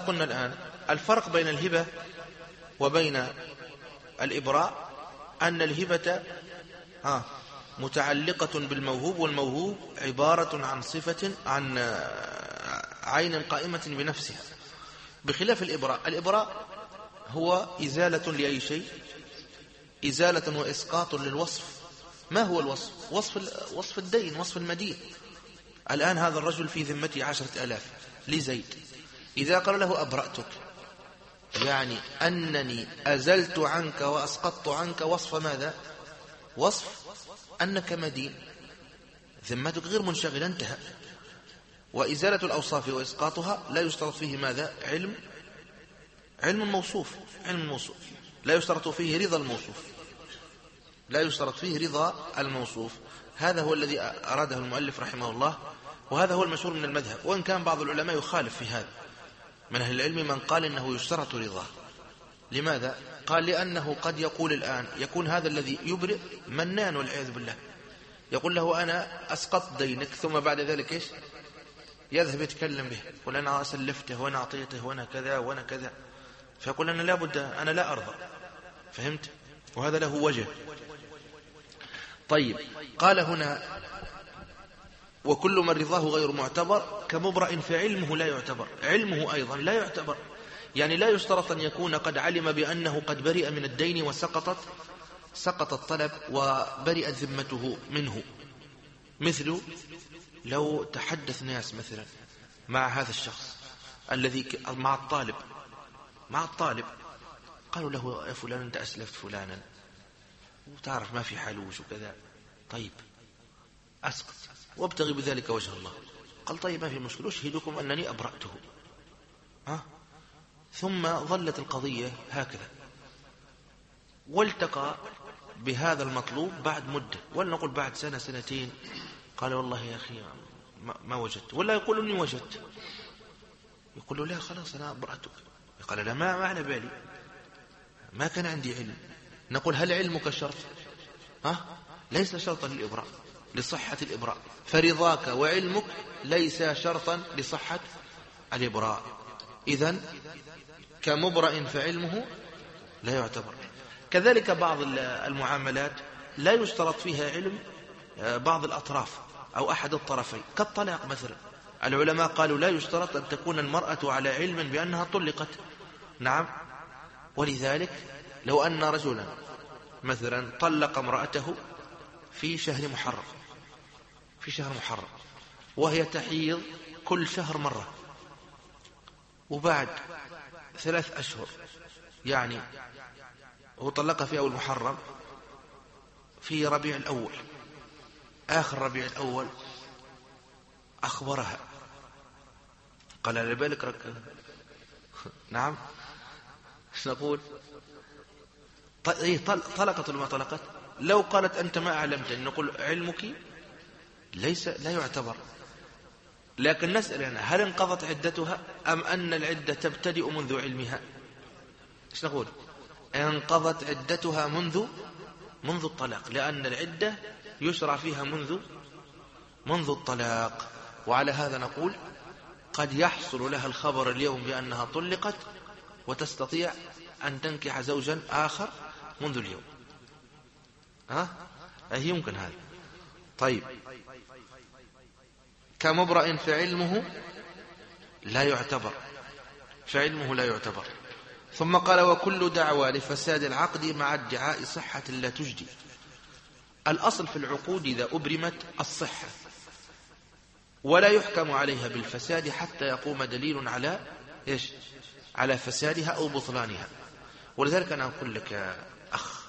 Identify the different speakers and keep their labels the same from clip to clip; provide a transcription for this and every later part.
Speaker 1: قلنا الآن الفرق بين الهبة وبين الإبراء أن الهبة متعلقة بالموهوب، والموهوب عبارة عن صفة، عن عين قائمة بنفسها، بخلاف الإبراء. الإبراء هو إزالة لأي شيء، إزالة وإسقاط للوصف. ما هو الوصف؟ وصف الدين، وصف المدين. الآن هذا الرجل في ذمته 10,000 لزيد، إذا قال له أبرأتك، يعني أنني أزلت عنك وأسقطت عنك وصف ماذا؟ وصف أنك مدين، ذمتك غير منشغلة، انتهى. وإزالة الأوصاف وإسقاطها لا يشترط فيه ماذا؟ علم الموصوف، علم الموصوف لا يشترط فيه رضا الموصوف، لا يشترط فيه رضا الموصوف. هذا هو الذي أراده المؤلف رحمه الله، وهذا هو المشهور من المذهب، وإن كان بعض العلماء يخالف في هذا. من أهل العلم من قال إنه يشترط رضاه. لماذا؟ قال لأنه قد يقول الآن، يكون هذا الذي يبرئ منان والعياذ بالله، يقول له أنا أسقط دينك، ثم بعد ذلك إيش؟ يذهب يتكلم به، يقول أنا سلفته وأنا أعطيته وأنا كذا وأنا كذا، فيقول أنا لا بد، أنا لا أرضى. فهمت؟ وهذا له وجه. طيب، قال هنا وكل من رضاه غير معتبر كمبرأ فعلمه لا يعتبر، علمه أيضا لا يعتبر، يعني لا يشترط أن يكون قد علم بأنه قد برئ من الدين سقط الطلب وبرئت ذمته منه. مثل لو تحدث ناس مثلا مع هذا الشخص الذي مع الطالب قالوا له يا فلان أنت أسلفت فلانا وتعرف ما في حلوش وكذا، طيب أسقط وابتغي بذلك وجه الله. قال طيب ما في مشكلة، أشهدكم أنني أبرأته. ثم ظلت القضية هكذا، والتقى بهذا المطلوب بعد مدة، ولنقول بعد سنة سنتين، قال والله يا أخي ما وجدت، ولا يقول إني وجدت، يقول له لا خلاص أنا أبرأتك، قال لا ما على بالي، ما كان عندي علم. نقول هل علمك شرط؟ ليس شرطا للإبراء، لصحة الإبراء، فرضاك وعلمك ليس شرطا لصحة الإبراء. إذن كمبرأ فعلمه لا يعتبر. كذلك بعض المعاملات لا يشترط فيها علم بعض الأطراف أو أحد الطرفين، كالطلاق مثلا. العلماء قالوا لا يشترط أن تكون المرأة على علم بأنها طلقت. نعم، ولذلك لو أن رجلا مثلا طلق امرأته في شهر محرم، وهي تحيض كل شهر مرة، وبعد 3 أشهر يعني هو طلقها في أول محرم، في ربيع الأول، آخر ربيع الأول أخبرها، قال لبالك رك. نعم، ايش نقول؟ طلقت ولا ما طلقت؟ لو قالت أنت ما أعلمت، نقول علمك لا يعتبر. لكن نسأل يعني هل انقضت عدتها أم أن العدة تبتدئ منذ علمها؟ ايش نقول؟ انقضت عدتها منذ الطلاق، لأن العدة يشرع فيها منذ الطلاق. وعلى هذا نقول قد يحصل لها الخبر اليوم بأنها طلقت وتستطيع أن تنكح زوجا آخر منذ اليوم. هي يمكن هذا. طيب، كمبرأ فعلمه لا يعتبر. ثم قال وكل دعوى لفساد العقد مع ادعاء صحة لا تجدي. الأصل في العقود إذا أبرمت الصحة، ولا يحكم عليها بالفساد حتى يقوم دليل على فسادها أو بطلانها. ولذلك أنا أقول لك يا أخ،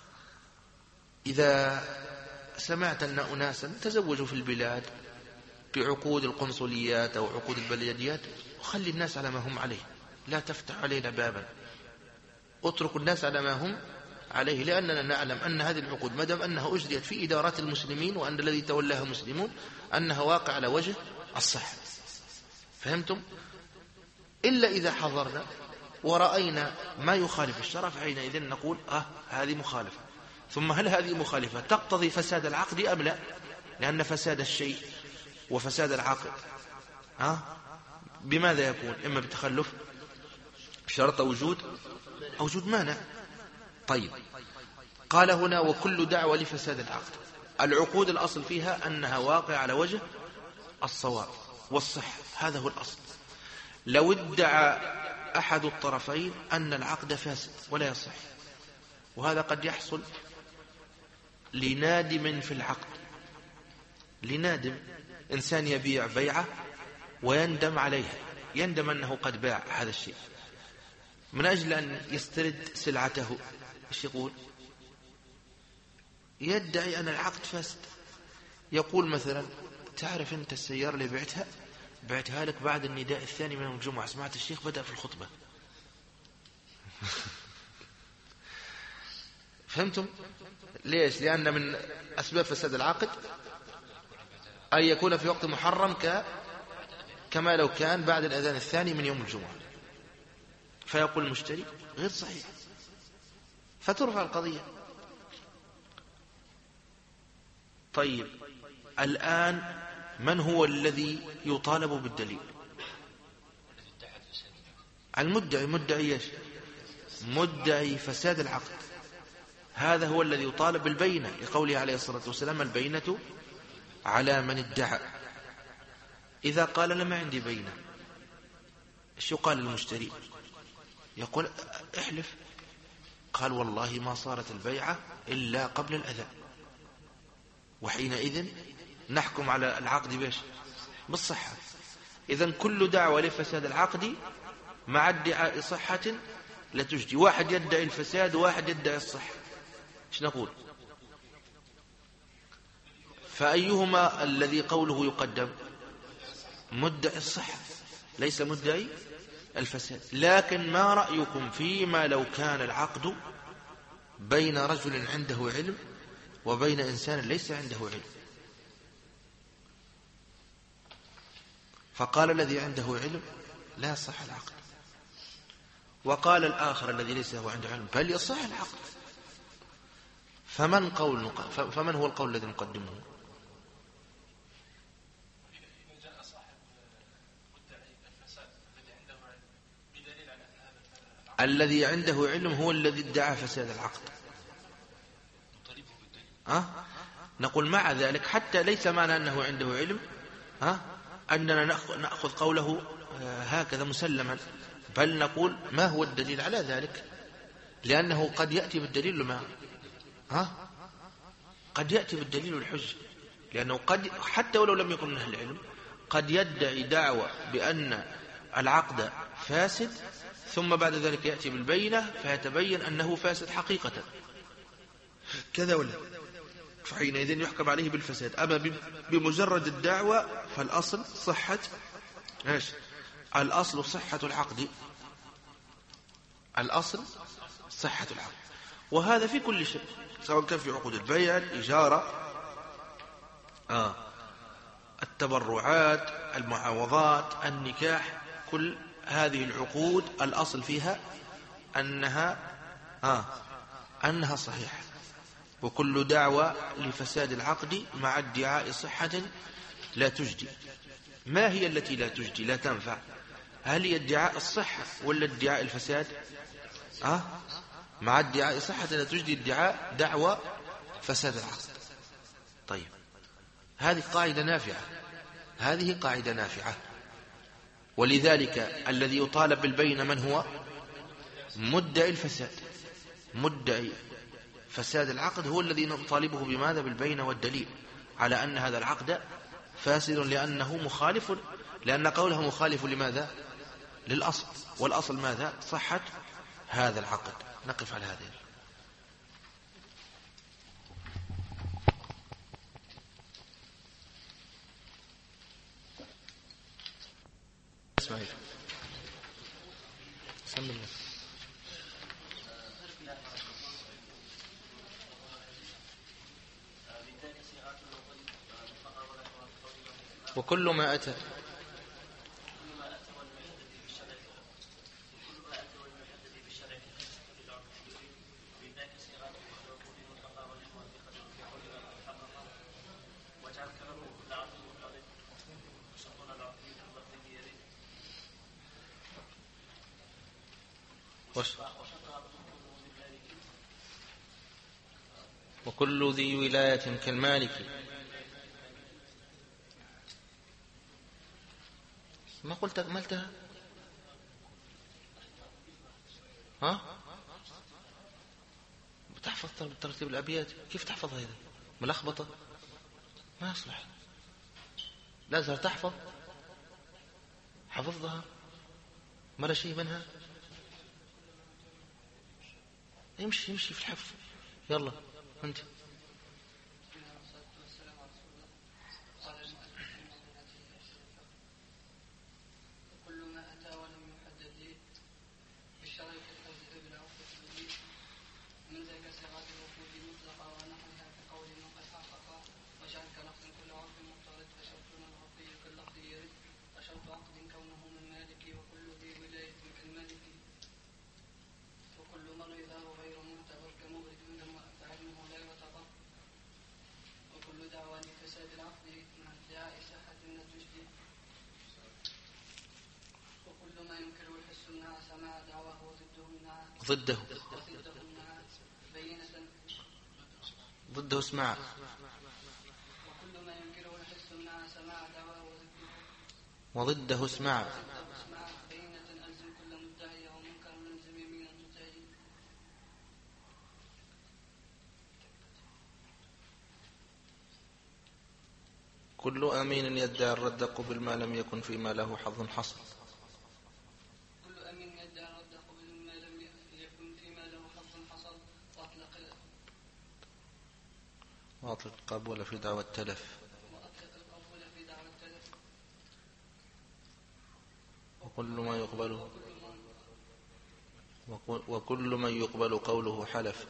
Speaker 1: إذا سمعت أن أناسا تزوجوا في البلاد بعقود القنصليات أو عقود البلديات، وخلي الناس على ما هم عليه، لا تفتح علينا بابا، اترك الناس على ما هم عليه، لأننا نعلم أن هذه العقود مدام أنها أجريت في إدارات المسلمين وأن الذي تولاها مسلمون أنها واقع على وجه الصحة. فهمتم؟ إلا إذا حضرنا ورأينا ما يخالف الشرع، فحينئذ نقول هذه مخالفة. ثم هل هذه مخالفة تقتضي فساد العقد أم لا؟ لأن فساد الشيء وفساد العقد بماذا يكون؟ إما بتخلف بشرط وجود مانع. طيب، قال هنا وكل دعوة لفساد العقد. العقود الأصل فيها أنها واقع على وجه الصواب والصحة، هذا هو الأصل. لو ادعى أحد الطرفين أن العقد فاسد ولا يصح، وهذا قد يحصل لنادم في العقد، لنادم إنسان يبيع بيعة ويندم عليها، يندم أنه قد باع هذا الشيء، من أجل أن يسترد سلعته إيش يقول؟ يدعي أن العقد فاسد. يقول مثلا تعرف أنت السيارة اللي بعتها لك بعد النداء الثاني من الجمعة، سمعت الشيخ بدأ في الخطبة. فهمتم؟ ليش؟ لأن من أسباب فساد العقد أن يكون في وقت محرم كما لو كان بعد الأذان الثاني من يوم الجمعة، فيقول المشتري غير صحيح، فترفع القضية. طيب، الآن من هو الذي يطالب بالدليل؟ المدعي. مدعي ايش؟ مدعي فساد العقد، هذا هو الذي يطالب بالبينة، لقوله عليه الصلاة والسلام البينة على من ادعى. إذا قال أنا ما عندي بينة، ايش يقال للمشتري؟ يقول احلف. قال والله ما صارت البيعة إلا قبل الأذان، وحينئذ نحكم على العقد بيش؟ بالصحة. إذن كل دعوة لفساد العقد مع ادعاء صحة لا تجدي. واحد يدعي الفساد وواحد يدعي الصحة، ايش نقول؟ فأيهما الذي قوله يقدم؟ مدعي الصحة، ليس مدعي الفساد. لكن ما رأيكم فيما لو كان العقد بين رجل عنده علم وبين إنسان ليس عنده علم؟ فقال الذي عنده علم لا يصح العقد، وقال الآخر الذي ليس هو عنده علم بل يصح العقد. فمن هو القول الذي نقدمه؟ الذي عنده علم هو الذي ادعى فساد العقد. نقول مع ذلك حتى ليس معنى أنه عنده علم أننا نأخذ قوله هكذا مسلما، بل نقول ما هو الدليل على ذلك، لأنه قد يأتي بالدليل قد يأتي بالدليل الحج، لأنه قد حتى ولو لم يكن من أهل العلم قد يدعي دعوة بأن العقد فاسد، ثم بعد ذلك يأتي بالبينة فيتبين أنه فاسد حقيقة، كذا ولا، فحينئذ يحكم عليه بالفساد. أما بمجرد الدعوة فالأصل صحة الأصل صحة العقد، الأصل صحة العقد. وهذا في كل شيء، سواء كان في عقود البيع، الإجارة، التبرعات، المعاوضات، النكاح، كل هذه العقود الأصل فيها أنها صحيحة. وكل دعوة لفساد العقد مع ادعاء صحة لا تجدي. ما هي التي لا تجدي لا تنفع؟ هل هي ادعاء الصحة ولا ادعاء الفساد؟ مع ادعاء صحة لا تجدي ادعاء دعوة فساد العقد. طيب، هذه قاعدة نافعة، هذه قاعدة نافعة. ولذلك الذي يطالب بالبينة من هو؟ مدعي الفساد. مدعي فساد العقد هو الذي نطالبه بماذا؟ بالبينة والدليل على أن هذا العقد فاسد، لأنه مخالف، لأن قوله مخالف لماذا؟ للأصل، والأصل ماذا؟ صحة هذا العقد. نقف على هذا. اسمعي سم الله. وكل ما أتى وكل ذي ولاية كالمالك. ما قلت أكملتها؟ ها؟ بتحفظ ترتيب الأبيات؟ كيف تحفظها إذا ملخبطة؟ ما يصلح. لازم تحفظ. حفظها ما لا شيء منها. يمشي في الحفظ. يلا أنت. ضده اسمع.
Speaker 2: وكل ما ينكره الحس مع سماع دعواه
Speaker 1: وضده اسمع.
Speaker 2: بينة ألزم كل مدعي ومنكر نلزم يمينا تدعي.
Speaker 1: كل أمين يدعي الرد قبل ما لم يكن فيما له حظ حصل.
Speaker 2: كل أمين يدعي الرد قبل ما لم يكن فيما له حظ حصل.
Speaker 1: وأطلق القبول في دعوى التلف. وكل من يقبل قوله حلف.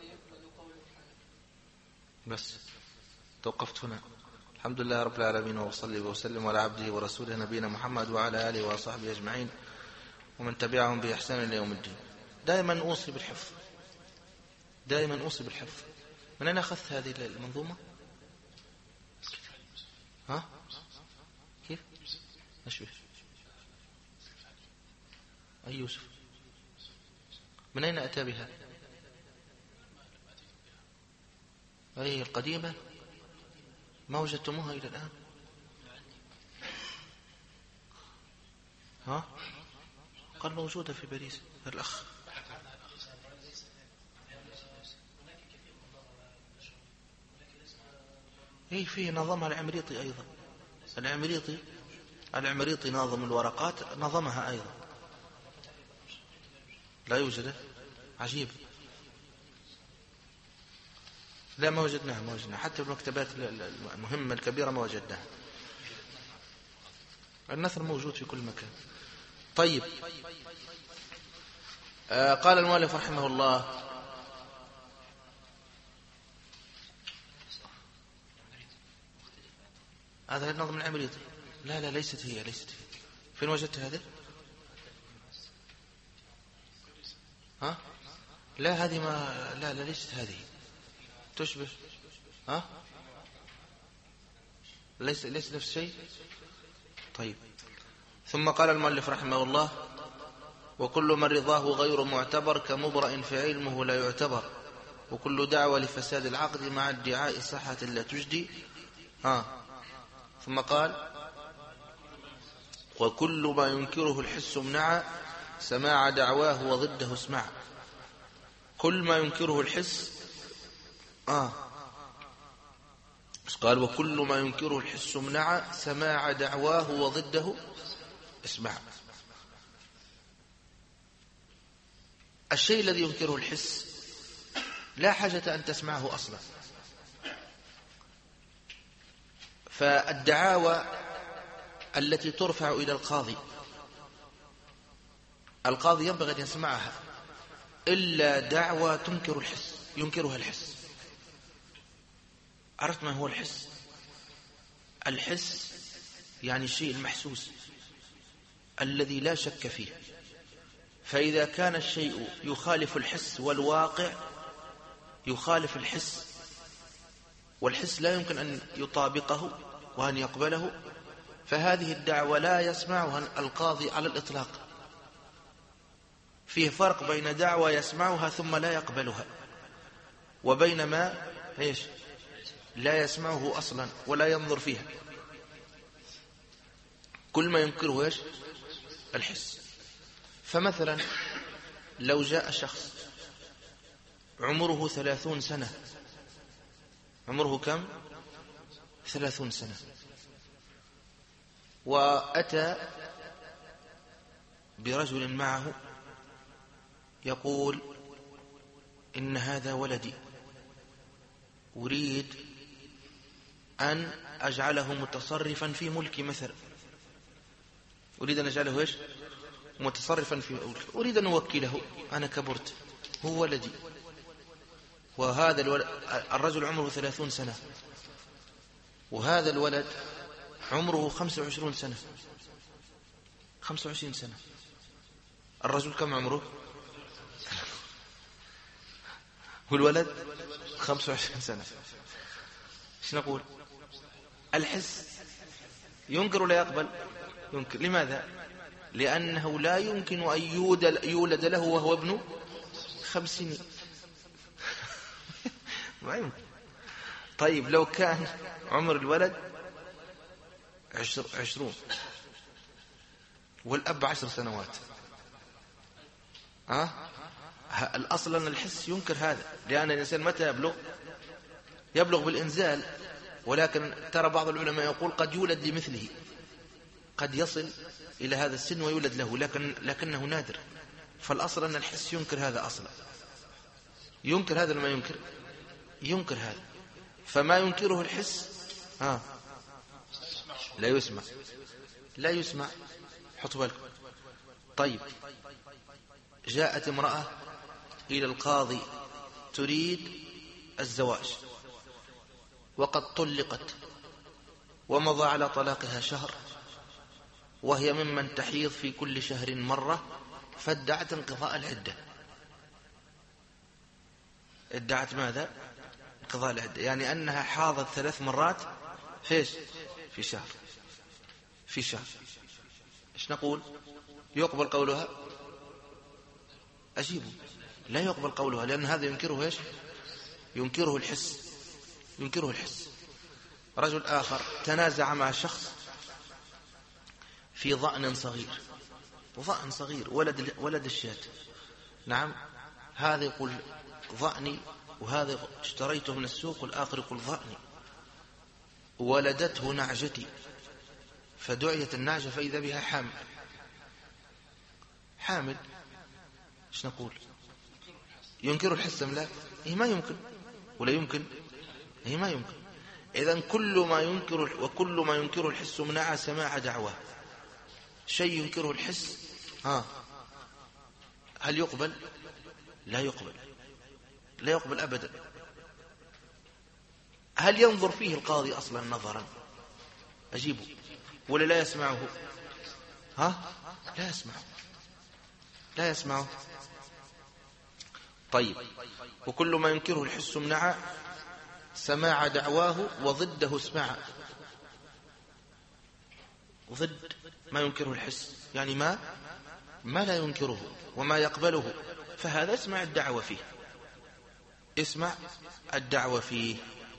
Speaker 1: بس توقفت هنا. الحمد لله رب العالمين، وصلي وسلم على عبده ورسوله نبينا محمد وعلى آله وصحبه أجمعين ومن تبعهم بإحسان إلى يوم الدين. دائما أوصي بالحفظ، دائما أوصي بالحفظ. من أين أخذت هذه المنظومة؟ ها؟ كيف؟ أشبه أي يوسف؟ من أين أتى بها؟ أي القديمة؟ ما وجدتموها إلى الآن؟ ها؟ قال موجودة في باريس الأخ. إيه فيه نظمها العمريطي أيضا. العمريطي ناظم الورقات نظمها أيضا. لا يوجد. عجيب. لا ما وجدناها حتى المكتبات المهمة الكبيرة ما وجدناها. النثر موجود في كل مكان. طيب. قال المؤلف رحمه الله: هذا النظم العمريطي. لا ليست هي. فين وجدت هذا؟ ها؟ لا هذه ما لا ليست هذه. تشبه. ها؟ ليس نفس الشيء. طيب. ثم قال المؤلف رحمه الله: وكل من رضاه غير معتبر كمبرأ فعلمه لا يعتبر، وكل دعوة لفساد العقد مع ادعاء صحة لا تجدي. ثم قال: وكل ما ينكره الحس منع سماع دعواه وضده اسمع. كل ما ينكره الحس قال: وكل ما ينكره الحس منع سماع دعواه وضده اسمع. الشيء الذي ينكره الحس لا حاجة أن تسمعه أصلا. فالدعاوى التي ترفع إلى القاضي ينبغي أن يسمعها إلا دعوى ينكرها الحس. عرفت ما هو الحس؟ الحس يعني الشيء المحسوس الذي لا شك فيه. فإذا كان الشيء يخالف الحس والواقع يخالف الحس، والحس لا يمكن أن يطابقه وأن يقبله، فهذه الدعوة لا يسمعها القاضي على الإطلاق. فيه فرق بين دعوة يسمعها ثم لا يقبلها، وبين ما لا يسمعه أصلا ولا ينظر فيها. كل ما ينكره الحس. فمثلا لو جاء شخص عمره 30 سنة، عمره كم؟ 30 سنة، وأتى برجل معه يقول إن هذا ولدي، أريد أن أجعله متصرفا في ملكي مثلا، أريد أن أجعله متصرفا في ملكي، أريد أن أوكله، أنا كبرت، هو ولدي، وهذا الرجل عمره 30 سنة، وهذا الولد عمره 25 سنة، 25 سنة. الرجل كم عمره؟ والولد 25 سنة. ايش نقول؟ الحس ينكر ولا يقبل؟ ينكر. لماذا؟ لأنه لا يمكن أن يولد له وهو ابن 50. ما يمكن. طيب لو كان عمر الولد 20 والأب 10 سنوات، الأصل أن الحس ينكر هذا، لأن الإنسان متى يبلغ بالإنزال، ولكن ترى بعض العلماء يقول قد يولد لمثله، قد يصل إلى هذا السن ويولد له، لكنه نادر. فالأصل أن الحس ينكر هذا أصلا. ينكر هذا لما ينكر هذا. فما ينكره الحس لا يسمع. حطوا بالكم. طيب جاءت امرأة إلى القاضي تريد الزواج، وقد طلقت ومضى على طلاقها شهر، وهي ممن تحيض في كل شهر مرة، فادعت انقضاء العدة. ادعت ماذا؟ انقضاء العدة، يعني أنها حاضت 3 مرات في شهر. ايش نقول؟ يقبل قولها؟ أجيبه. لا يقبل قولها، لأن هذا ينكره ينكره الحس. رجل آخر تنازع مع شخص في ضأن صغير، ولد الشاة. نعم، هذا يقول ضأني، وهذا اشتريته من السوق، والآخر يقول ضأني. ولدته نعجتي، فدعيت النعجة فإذا بها حامل. ايش نقول؟ ينكر الحس أم لا؟ ما يمكن. ولا يمكن؟ ما يمكن. إذن كل ما ينكر الحس منع سماع دعوة. شيء ينكره الحس هل يقبل؟ لا يقبل أبدا. هل ينظر فيه القاضي أصلا نظرا؟ أجيبه. ولا لا يسمعه؟ لا يسمعه. طيب، وكل ما ينكره الحس منع سماع دعواه، وضده اسمع. ضد ما ينكره الحس يعني ما لا ينكره وما يقبله، فهذا اسمع الدعوة فيه.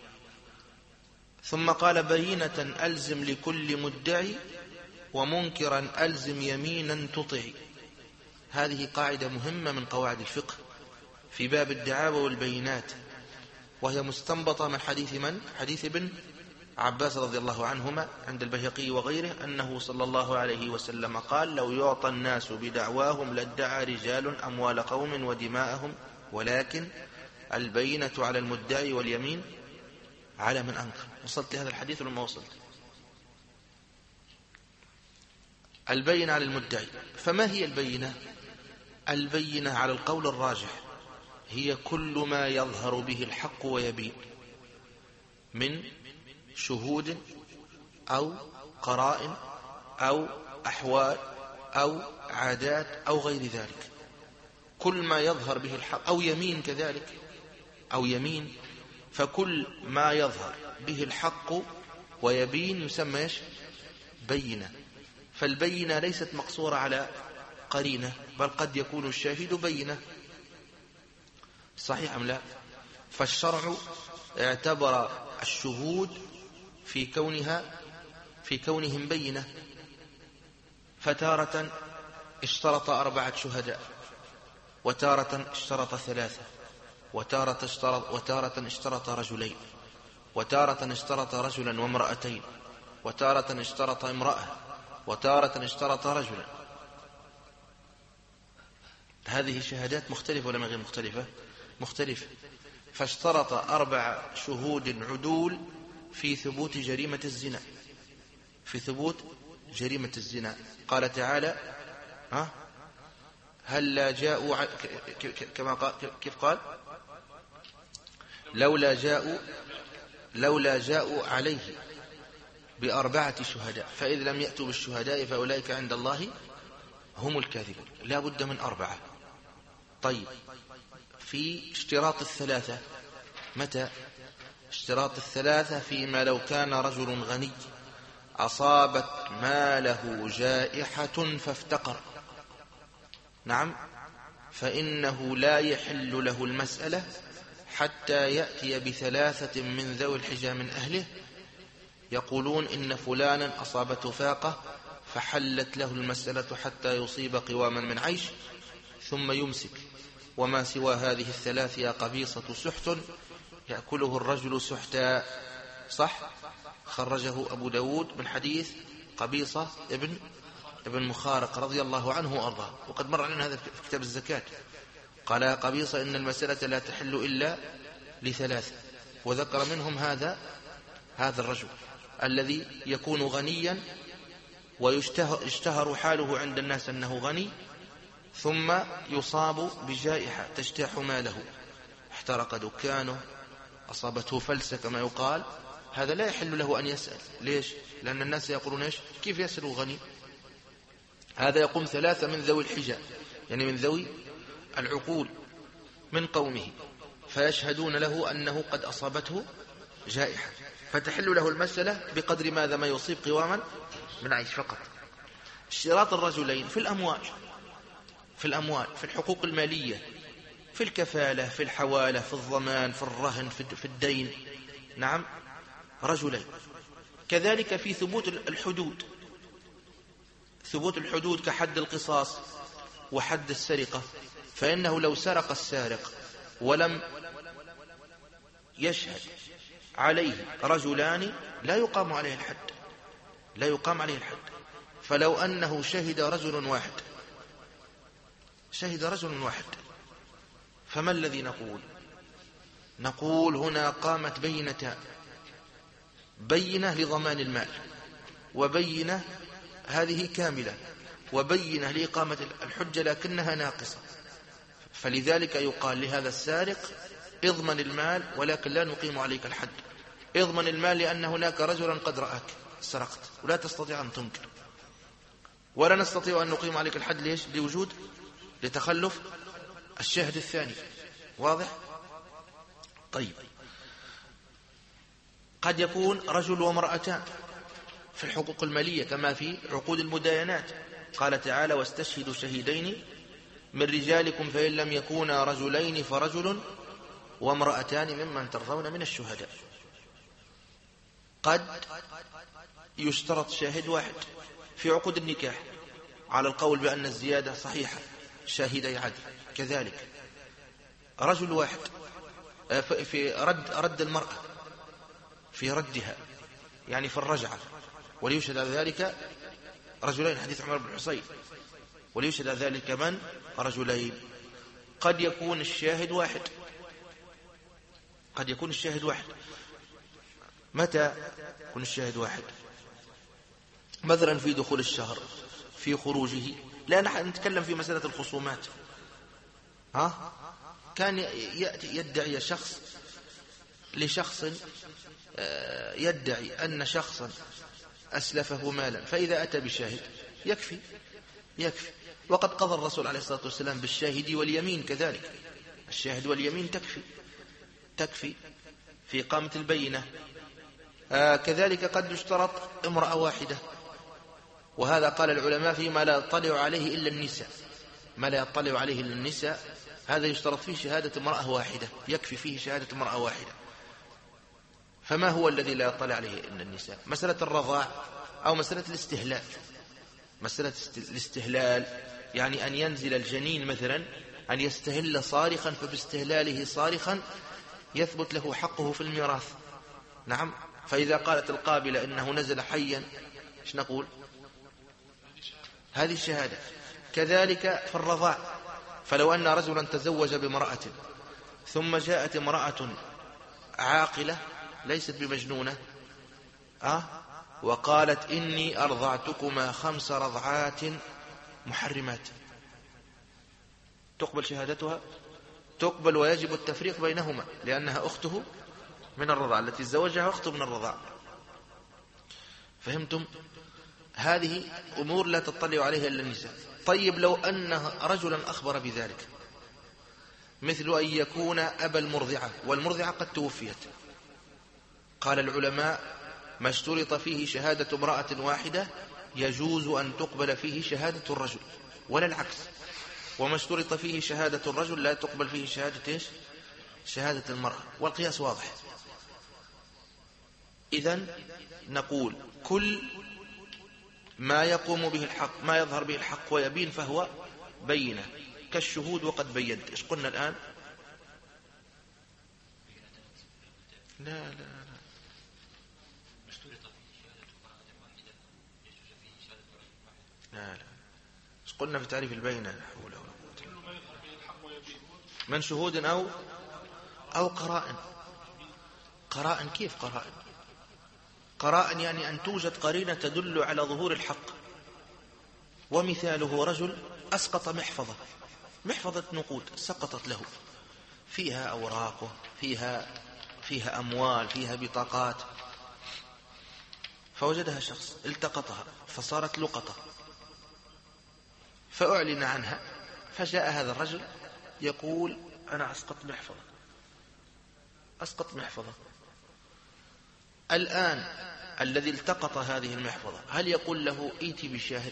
Speaker 1: ثم قال بينة ألزم لكل مدعي، ومنكرا ألزم يمينا تطعي. هذه قاعدة مهمة من قواعد الفقه في باب الدعاوى والبينات، وهي مستنبطة من حديث ابن عباس رضي الله عنهما عند البيهقي وغيره، أنه صلى الله عليه وسلم قال: لو يعطى الناس بدعواهم لادعى رجال أموال قوم ودماءهم، ولكن البينة على المدعي واليمين على من أنكر. وصلت لهذا الحديث لما وصلت؟ البينة على المدعي. فما هي البينة؟ البينة على القول الراجح هي كل ما يظهر به الحق ويبين من شهود أو قرائن أو أحوال أو عادات أو غير ذلك. كل ما يظهر به الحق، أو يمين كذلك، أو يمين. فكل ما يظهر به الحق ويبين يسمى بينة. فالبينة ليست مقصورة قرينة، بل قد يكون الشاهد بينة. صحيح أم لا؟ فالشرع اعتبر الشهود في كونهم بينة، فتارة اشترط 4 شهداء، وتارة اشترط 3، وتارة اشترط رجلين، وتارة اشترط رجلا وامرأتين، وتارة اشترط امرأة، وتارة اشترط رجلا. هذه شهادات مختلفة ولا غير مختلفة؟ مختلفة. فاشترط 4 شهود عدول في ثبوت جريمة الزنا، في ثبوت جريمة الزنا. قال تعالى هل جاءوا كما قال، كيف قال؟ لولا جاءوا عليه ب4 شهداء فإذ لم يأتوا بالشهداء فأولئك عند الله هم الكاذبون. لا بد من 4. طيب، في اشتراط 3 متى؟ اشتراط 3 فيما لو كان رجل غني أصابت ماله جائحة فافتقر، نعم، فإنه لا يحل له المسألة حتى يأتي ب3 من ذوي الحجى من أهله يقولون إن فلانا أصابته فاقة فحلت له المسألة حتى يصيب قواما من عيش ثم يمسك. وما سوى هذه ال3 يا قبيصة سحت يأكله الرجل سحتا. صح؟ خرجه أبو داود من حديث قبيصة ابن مخارق رضي الله عنه وأرضاه، وقد مر علينا هذا في كتاب الزكاة. قال يا قبيصة إن المسألة لا تحل إلا ل3، وذكر منهم هذا الرجل الذي يكون غنيا ويشتهر حاله عند الناس أنه غني، ثم يصاب بجائحة تجتاح ماله، احترق دكانه، أصابته فلسة كما يقال. هذا لا يحل له أن يسأل. ليش؟ لأن الناس يقولون إيش؟ كيف يسأل غني؟ هذا يقوم 3 من ذوي الحجى، يعني من ذوي العقول من قومه، فيشهدون له أنه قد أصابته جائحة، فتحل له المسألة بقدر ماذا ما يصيب قواما من عيش فقط. اشتراط الرجلين في الأموال، في الحقوق المالية، في الكفالة، في الحوالة، في الضمان، في الرهن، في الدين، نعم، رجلين. كذلك في ثبوت الحدود كحد القصاص وحد السرقة، فإنه لو سرق السارق ولم يشهد عليه رجلان لا يقام عليه الحد. فلو أنه شهد رجل واحد فما الذي نقول هنا قامت بينة لضمان المال، وبينة هذه كاملة، وبينة لإقامة الحجة لكنها ناقصة. فلذلك يقال لهذا السارق اضمن المال ولكن لا نقيم عليك الحد. اضمن المال لأن هناك رجلا قد رآك سرقت ولا تستطيع أن تنكر، ولا نستطيع أن نقيم عليك الحد. ليش؟ لتخلف الشاهد الثاني. واضح؟ طيب، قد يكون رجل وامرأتان في الحقوق المالية كما في عقود المداينات. قال تعالى واستشهدوا شهيدين من رجالكم فإن لم يكونا رجلين فرجل وامرأتان ممن ترضون من الشهداء. قد يشترط شاهد واحد في عقود النكاح على القول بأن الزيادة صحيحة، شاهدي عدل. كذلك رجل واحد في رد المرأة، في ردها يعني في الرجعة، وليشهد على ذلك رجلين، حديث عمر بن حصين، وليشهد على ذلك من؟ رجلين. قد يكون الشاهد واحد. متى يكون الشاهد واحد؟ مثلا في دخول الشهر، في خروجه. لا، نحن نتكلم في مسألة الخصومات. كان يدعي شخص لشخص، يدعي أن شخصا أسلفه مالا، فإذا أتى بشاهد يكفي. وقد قضى الرسول عليه الصلاة والسلام بالشاهد واليمين كذلك. الشاهد واليمين تكفي في إقامة البينة. كذلك قد يشترط امرأة واحدة، وهذا قال العلماء فيما لا يطلع عليه إلا النساء، ما لا يطلع عليه إلا النساء هذا يشترط فيه شهادة امرأة واحدة، يكفي فيه شهادة امرأة واحدة. فما هو الذي لا يطلع عليه إلا النساء؟ مسألة الرضاع أو مسألة الاستهلال. مسألة الاستهلال يعني أن ينزل الجنين مثلا أن يستهل صارخا، فباستهلاله صارخا يثبت له حقه في الميراث. نعم. فإذا قالت القابلة إنه نزل حيا إيش نقول؟ هذه الشهادة. كذلك في الرضاع، فلو أن رجلا تزوج بامرأة ثم جاءت امرأة عاقلة ليست بمجنونة وقالت إني أرضعتكما 5 رضعات محرمات، تقبل شهادتها؟ تقبل، ويجب التفريق بينهما لأنها أخته من الرضاع، التي تزوجها أخته من الرضاع. فهمتم؟ هذه أمور لا تطلع عليها إلا النساء. طيب لو أن رجلا أخبر بذلك، مثل أن يكون أبا المرضعة والمرضعة قد توفيت، قال العلماء ما اشترط فيه شهادة امرأة واحدة يجوز أن تقبل فيه شهادة الرجل ولا العكس، وما اشترط فيه شهادة الرجل لا تقبل فيه شهادة المرأة، والقياس واضح. إذن نقول كل ما يقوم به الحق، ما يظهر به الحق ويبين فهو بينة، كالشهود وقد بينت. إيش قلنا الآن؟ لا إيش قلنا في تعريف البينة؟ من شهود أو قرائن. قرائن كيف قرائن؟ قرائن يعني أن توجد قرينة تدل على ظهور الحق. ومثاله رجل أسقط محفظة نقود سقطت له، فيها أوراقه، فيها أموال، فيها بطاقات، فوجدها شخص التقطها فصارت لقطة، فأعلن عنها، فجاء هذا الرجل يقول أنا أسقط محفظة. الآن الذي التقط هذه المحفظة هل يقول له ائتي بشاهد؟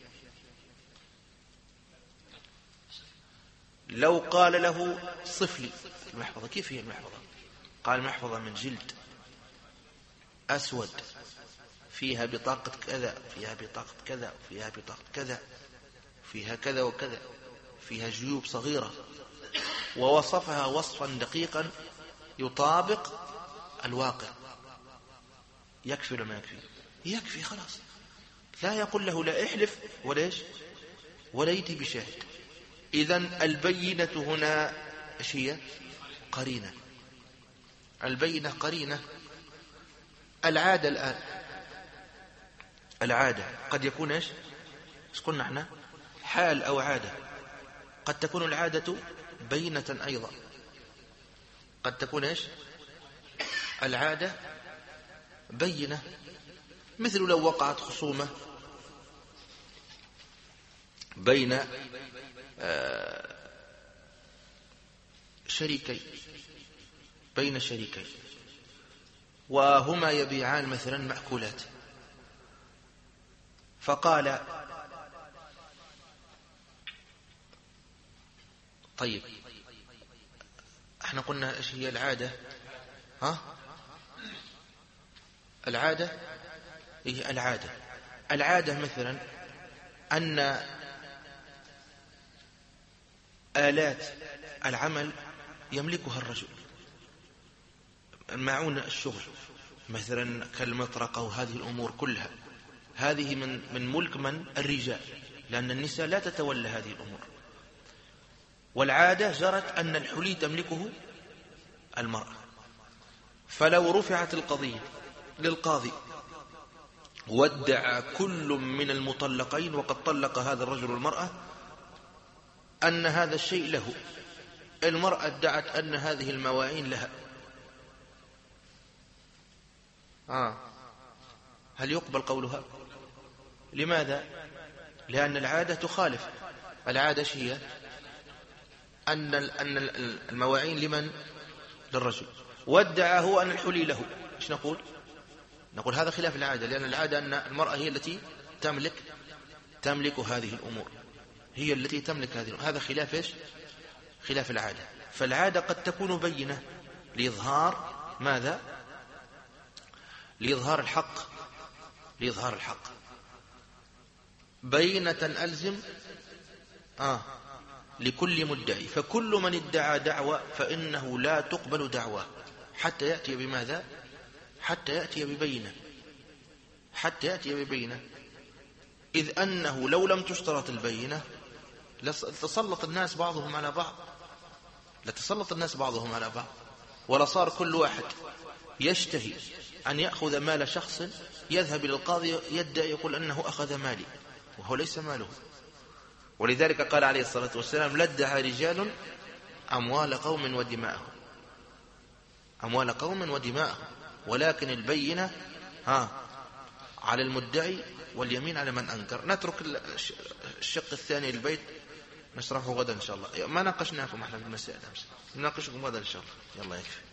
Speaker 1: لو قال له صف لي المحفظة، كيف هي المحفظة؟ قال محفظة من جلد أسود فيها بطاقة كذا، فيها بطاقة كذا، فيها بطاقة كذا، فيها كذا وكذا، فيها جيوب صغيرة، ووصفها وصفا دقيقا يطابق الواقع. يكفي ولا ما يكفي؟ يكفي خلاص. لا يقول له لا احلف ولا يأتي بشاهد. إذن البينة هنا ايش هي؟ قرينة. البينة قرينة. العادة الآن، العادة قد يكون ايش قلنا احنا؟ حال أو عادة. قد تكون العادة بينة أيضا، قد تكون ايش؟ العادة بينة. مثل لو وقعت خصومة بين شريكين وهما يبيعان مثلا مأكولات، فقال طيب احنا قلنا ايش هي العادة؟ العادة هي العادة مثلا أن آلات العمل يملكها الرجل، المعون الشغل مثلا كالمطرقة وهذه الأمور كلها، هذه من ملك من؟ الرجال، لأن النساء لا تتولى هذه الأمور. والعادة جرت أن الحلي تملكه المرأة، فلو رفعت القضية للقاضي وادعى كل من المطلقين وقد طلق هذا الرجل المرأة أن هذا الشيء له، المرأة ادعت أن هذه المواعين لها، هل يقبل قولها؟ لماذا؟ لأن العادة تخالف. العادة هي أن المواعين لمن؟ للرجل، وادعى هو أن الحلي له. إيش نقول؟ نقول هذا خلاف العادة، لأن العادة أن المرأة هي التي تملك هذه الأمور، هي التي تملك هذه الأمور. هذا خلاف إيش؟ خلاف العادة. فالعادة قد تكون بينة لإظهار ماذا؟ لإظهار الحق بينة ألزم لكل مدعي، فكل من ادعى دعوة فإنه لا تقبل دعوة حتى يأتي بماذا؟ حتى يأتي ببينة، إذ أنه لو لم تشترط البينة لتسلط الناس بعضهم على بعض، ولصار كل واحد يشتهي أن يأخذ مال شخص، يذهب إلى القاضي يدعي يقول أنه أخذ مالي وهو ليس ماله. ولذلك قال عليه الصلاة والسلام: لدع رجال أموال قوم ودماءهم، ولكن البينة على المدعي واليمين على من أنكر. نترك الشق الثاني للبيت نشرحه غدا إن شاء الله. ما ناقشناكم احنا في المسائل، نناقشكم غدا إن شاء الله. يلا يكفي.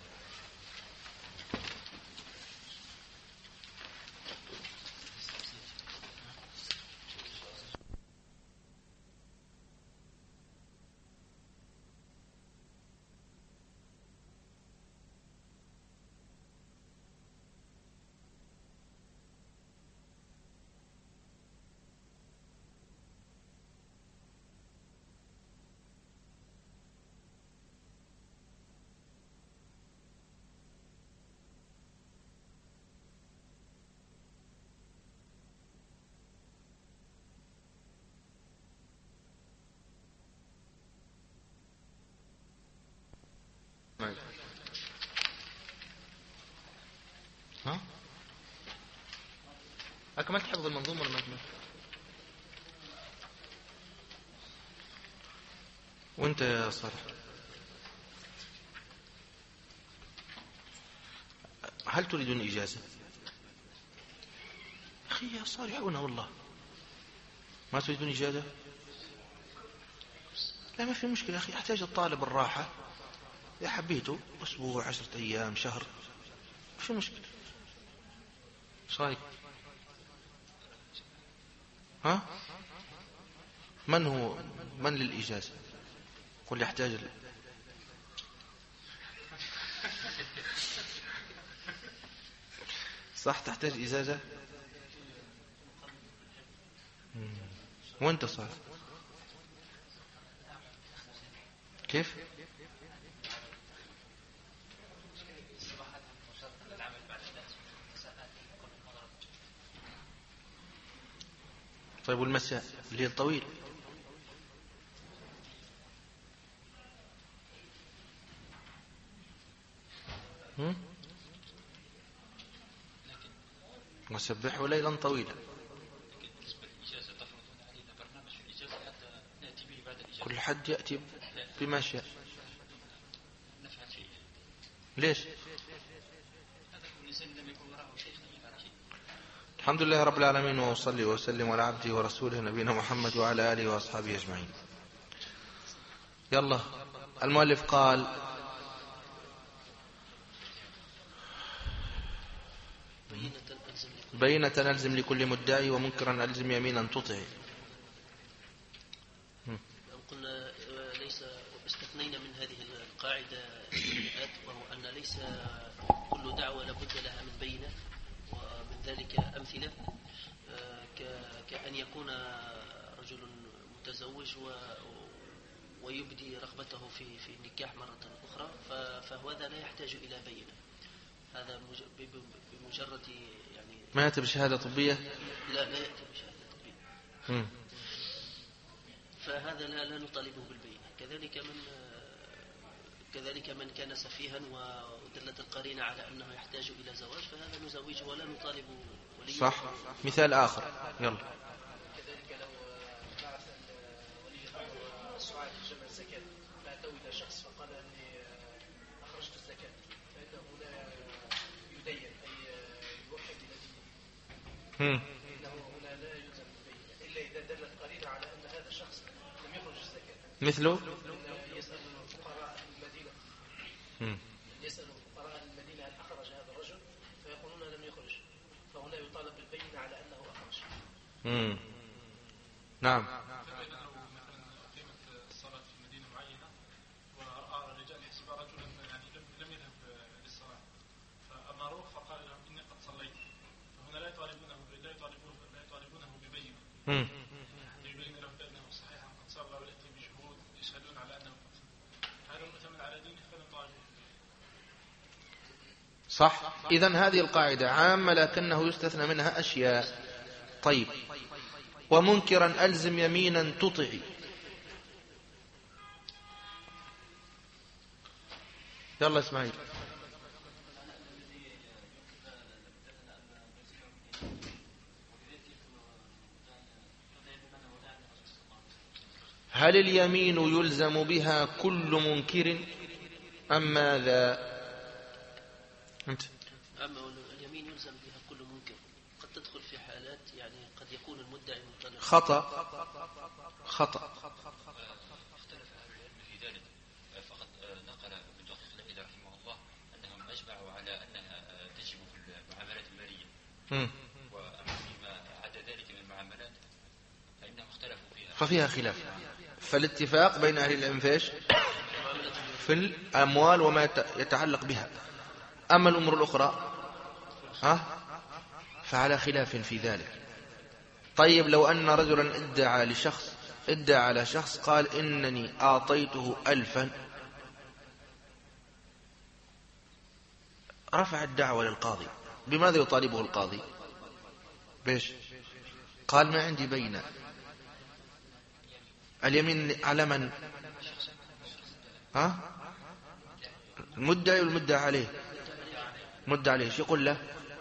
Speaker 1: أكملت حفظ المنظومة ولا ما أكملت؟ وأنت يا صالح هل تريدون إجازة؟ أخي يا صالحون والله ما تريدون إجازة؟ لا ما في مشكلة أخي، يحتاج الطالب الراحة، إذا حبيته أسبوع 10 أيام شهر ما في مشكلة. ايش رايك؟ من للإجازة؟ قل يحتاج صح تحتاج إجازة. وانت صح كيف؟ طيب والمساء الليل طويل. وسبحوا ليلا طويلا. كل حد يأتي بما شاء. ليش؟ الحمد لله رب العالمين، وصلي وسلم على عبده ورسوله نبينا محمد وعلى آله وأصحابه أجمعين. يلا المؤلف قال: بينة ألزم لكل مدعي ومنكرا ألزم يمينا تطع.
Speaker 3: قلنا ليس استثنينا من هذه القاعدة وهو أن ليس كل دعوة لابد لها من بينة، ومن ذلك أمثلة كأن يكون رجل متزوج ويبدي رغبته في النكاح مرة أخرى، فهو هذا لا يحتاج إلى بينة. هذا بمجرد يعني
Speaker 1: ما يأتي بشهادة طبية.
Speaker 3: لا يأتي بشهادة طبية. فهذا لا نطالبه بالبينة. كذلك من كان سفيها ودلت القرينة على أنه يحتاج إلى زواج فهذا نزوجه ولا نطالب وليه.
Speaker 1: صح. مثال آخر يلا.
Speaker 4: كذلك لو بعث ولي الأمر سعاد جمع الزكاة فأتوا إلى شخص فقال أني أخرجت الزكاة، فإنه لا يدين أي يوحد إلى دينه. إنه هنا لا يلزم بالبينة إلا إذا دلت قرينة على أن هذا الشخص لم يخرج الزكاة.
Speaker 1: مثله
Speaker 4: يسأل فقراء المدينة هل أخرج هذا الرجل، فيقولون لم يخرج، فهنا يطالب بالبينة على أنه أخرج.
Speaker 1: نعم.
Speaker 5: يبين له بأنه صحيح قد صلى ويأتي بشهود يشهدون على أنه هذا مؤتمن على دينه فلن طالبه.
Speaker 1: صح. إذن هذه القاعدة عامة لكنه يستثنى منها أشياء. طيب، ومنكرا ألزم يمينا تطعي. يلا اسماعيل. هل اليمين يلزم بها كل منكر أم ماذا؟ أنت.
Speaker 3: أما اليمين يلزم بها كل منكر، قد تدخل في حالات يعني قد يكون المدعي مطلقا.
Speaker 1: خطأ.
Speaker 6: اختلف أهل العلم في ذلك، فقد نقل ابن دقيق العيد رحمه الله أنهم أجمعوا على أنها تجب في المعاملات المالية، وأما فيما عدا ذلك من المعاملات فإنهم اختلفوا فيها
Speaker 1: ففيها خلاف. فالاتفاق بين أهل العلم في الأموال وما يتعلق بها. أما الأمور الأخرى فعلى خلاف في ذلك. طيب، لو أن رجلا ادعى على شخص قال إنني أعطيته 1000، رفع الدعوة للقاضي، بماذا يطالبه القاضي؟ بيش؟ قال ما عندي بينة. اليمين على من؟ المدعي والمدعى عليه. مدعى عليه شو يقول له؟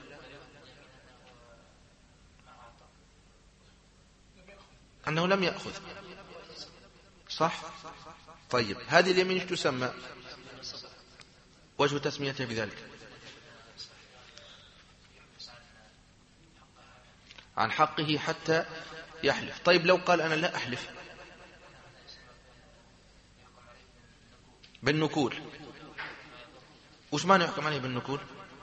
Speaker 1: أنه لم يأخذ. صح؟ طيب، هذه اليمين ايش تسمى؟ وجه تسميتها بذلك عن حقه حتى يحلف. طيب، لو قال أنا لا أحلف بالنكول، وش ما يحكم عليه بالنكول؟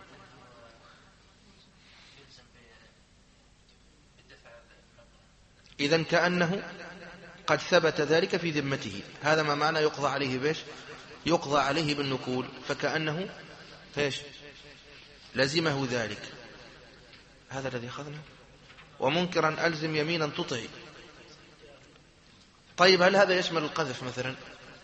Speaker 1: إذن كأنه قد ثبت ذلك في ذمته. هذا ما معنى يقضى عليه بيش؟ يقضى عليه بالنكول، فكأنه فيش لزمه ذلك. هذا الذي أخذنا. ومنكرا ألزم يمينا تطعي. طيب، هل هذا يشمل القذف مثلا؟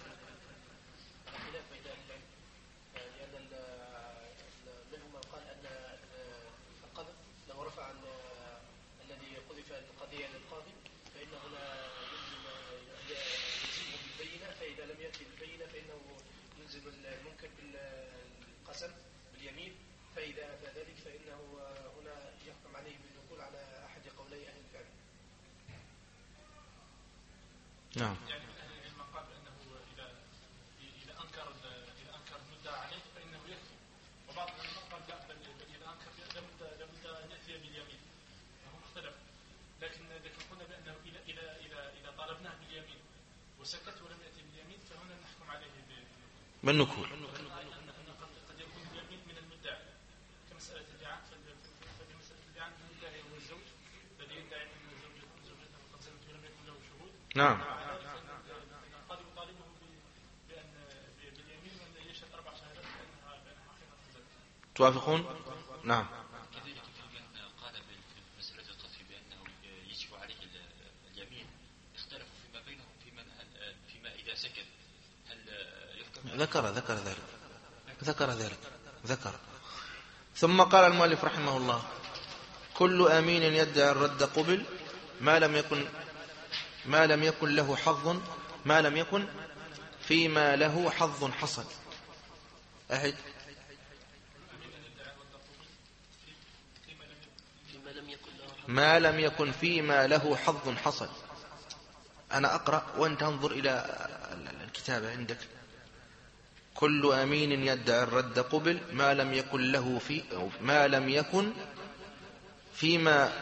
Speaker 1: نعم.
Speaker 5: يعني من قال أنه إذا أنكر المدعى عليه فإنه يكفي، وبعض من قال لا، بل إذا أنكر لابد أن يأتي باليمين، فهم اختلفوا. لكن قلنا بأنه إذا طالبناه باليمين وسكت ولم يأتي باليمين فهنا نحكم عليه
Speaker 1: بالنكول.
Speaker 5: قد يكون اليمين من المدعي كمسألة الدعاء. ففي مسألة الدعاء المدعي هو الزوج الذي يدعي أن زوجته قد زنت ولم يكن له شهود.
Speaker 1: نعم. توافقون؟ نعم.
Speaker 6: كذلك في من قال بمسألة القذف بأنه يجب عليه اليمين، اختلفوا فيما بينهم فيما إذا سكت هل يحكم؟
Speaker 1: ذكر. ثم قال المؤلف رحمه الله: كل أمين يدعي الرد قبل ما لم يكن له حظ، ما لم يكن فيما له حظ حصل. أعد. ما لم يكن فيما له حظ حصل. أنا أقرأ وأنت انظر إلى الكتابة عندك. كل أمين يدعي الرد قبل ما لم يكن له ما لم يكن فيما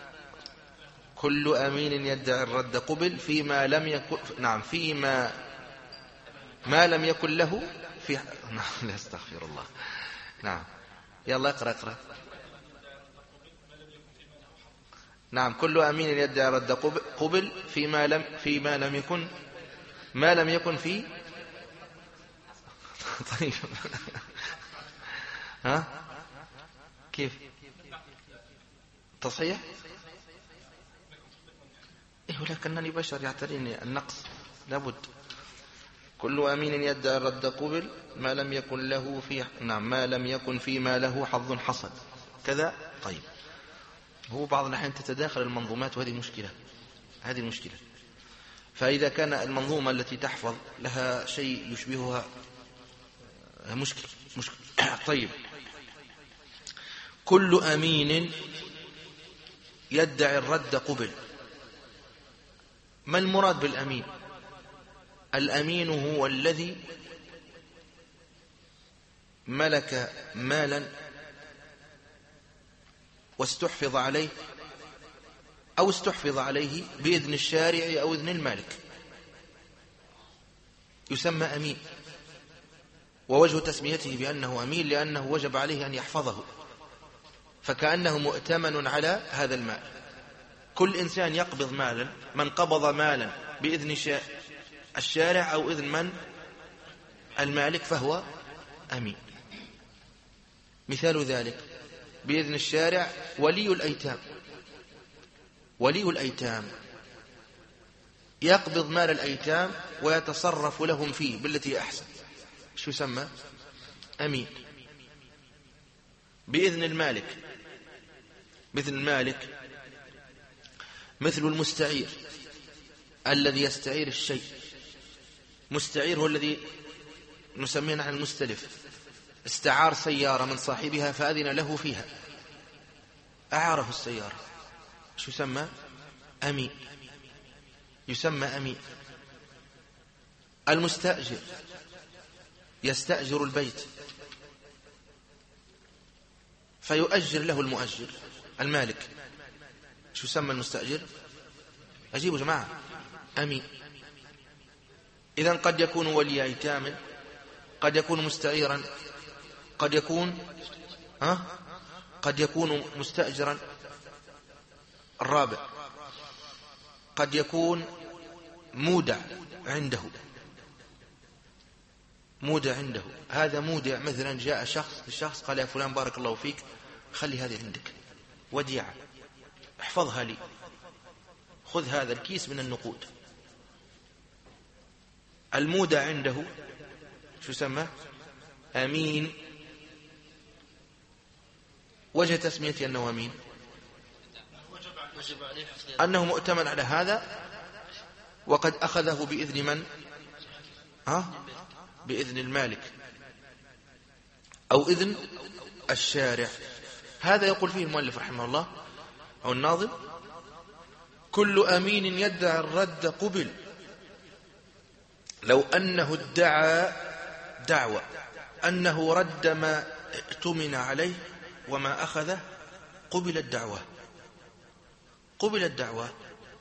Speaker 1: كل أمين يدعي الرد قبل فيما لم يكن فيما ما لم يكن له في لا استغفر الله. نعم، يلا اقرأ. نعم، كل أمين يدعي رد قبل فيما لم يكن ما لم يكن فيه. طيب ها كيف تصحيح؟ ولكنني بشر يعتريني النقص لابد. كل أمين يدعي الرد قبل ما لم يكن له فيه، نعم، ما لم يكن فيما له حظ حصل كذا. طيب، هو بعض الأحيان تتداخل المنظومات وهذه مشكلة، هذه المشكلة. فإذا كان المنظومة التي تحفظ لها شيء يشبهها مشكلة. طيب، كل أمين يدعي الرد قبل. ما المراد بالأمين؟ الأمين هو الذي ملك مالا واستحفظ عليه أو استحفظ عليه بإذن الشارع أو إذن المالك، يسمى أمين. ووجه تسميته بأنه أمين لأنه وجب عليه أن يحفظه، فكأنه مؤتمن على هذا المال. كل إنسان يقبض مالا، من قبض مالا بإذن الشارع أو إذن من المالك فهو أمين. مثال ذلك بإذن الشارع ولي الأيتام. ولي الأيتام يقبض مال الأيتام ويتصرف لهم فيه بالتي أحسن، شو يسمى؟ أمين. بإذن المالك، بإذن المالك مثل المستعير الذي يستعير الشيء. مستعير هو الذي نسميه نحن المستلف، استعار سيارة من صاحبها فأذن له فيها، أعاره السيارة، شو يسمى؟ أمين، يسمى أمين. المستأجر يستأجر البيت فيؤجر له المؤجر المالك، شو يسمى المستأجر؟ أجيبوا جماعة، أمين. إذن قد يكون ولي أيتام، قد يكون مستعيرا، قد يكون مستأجرا. الرابع قد يكون مودع عنده، مودع عنده. هذا مودع مثلا جاء شخص قال يا فلان بارك الله فيك خلي هذه عندك وديعة، احفظها لي، خذ هذا الكيس من النقود. المودع عنده شو يسمى؟ أمين. وجه تسميته أنه أمين أنه مؤتمن على هذا، وقد أخذه بإذن من؟ بإذن المالك أو إذن الشارع. هذا يقول فيه المؤلف رحمه الله أو الناظم: كل أمين يدعي الرد قبل لو أنه ادعى دعوة أنه رد ما ائتمن عليه وما أخذه قبل الدعوة. قبل الدعوة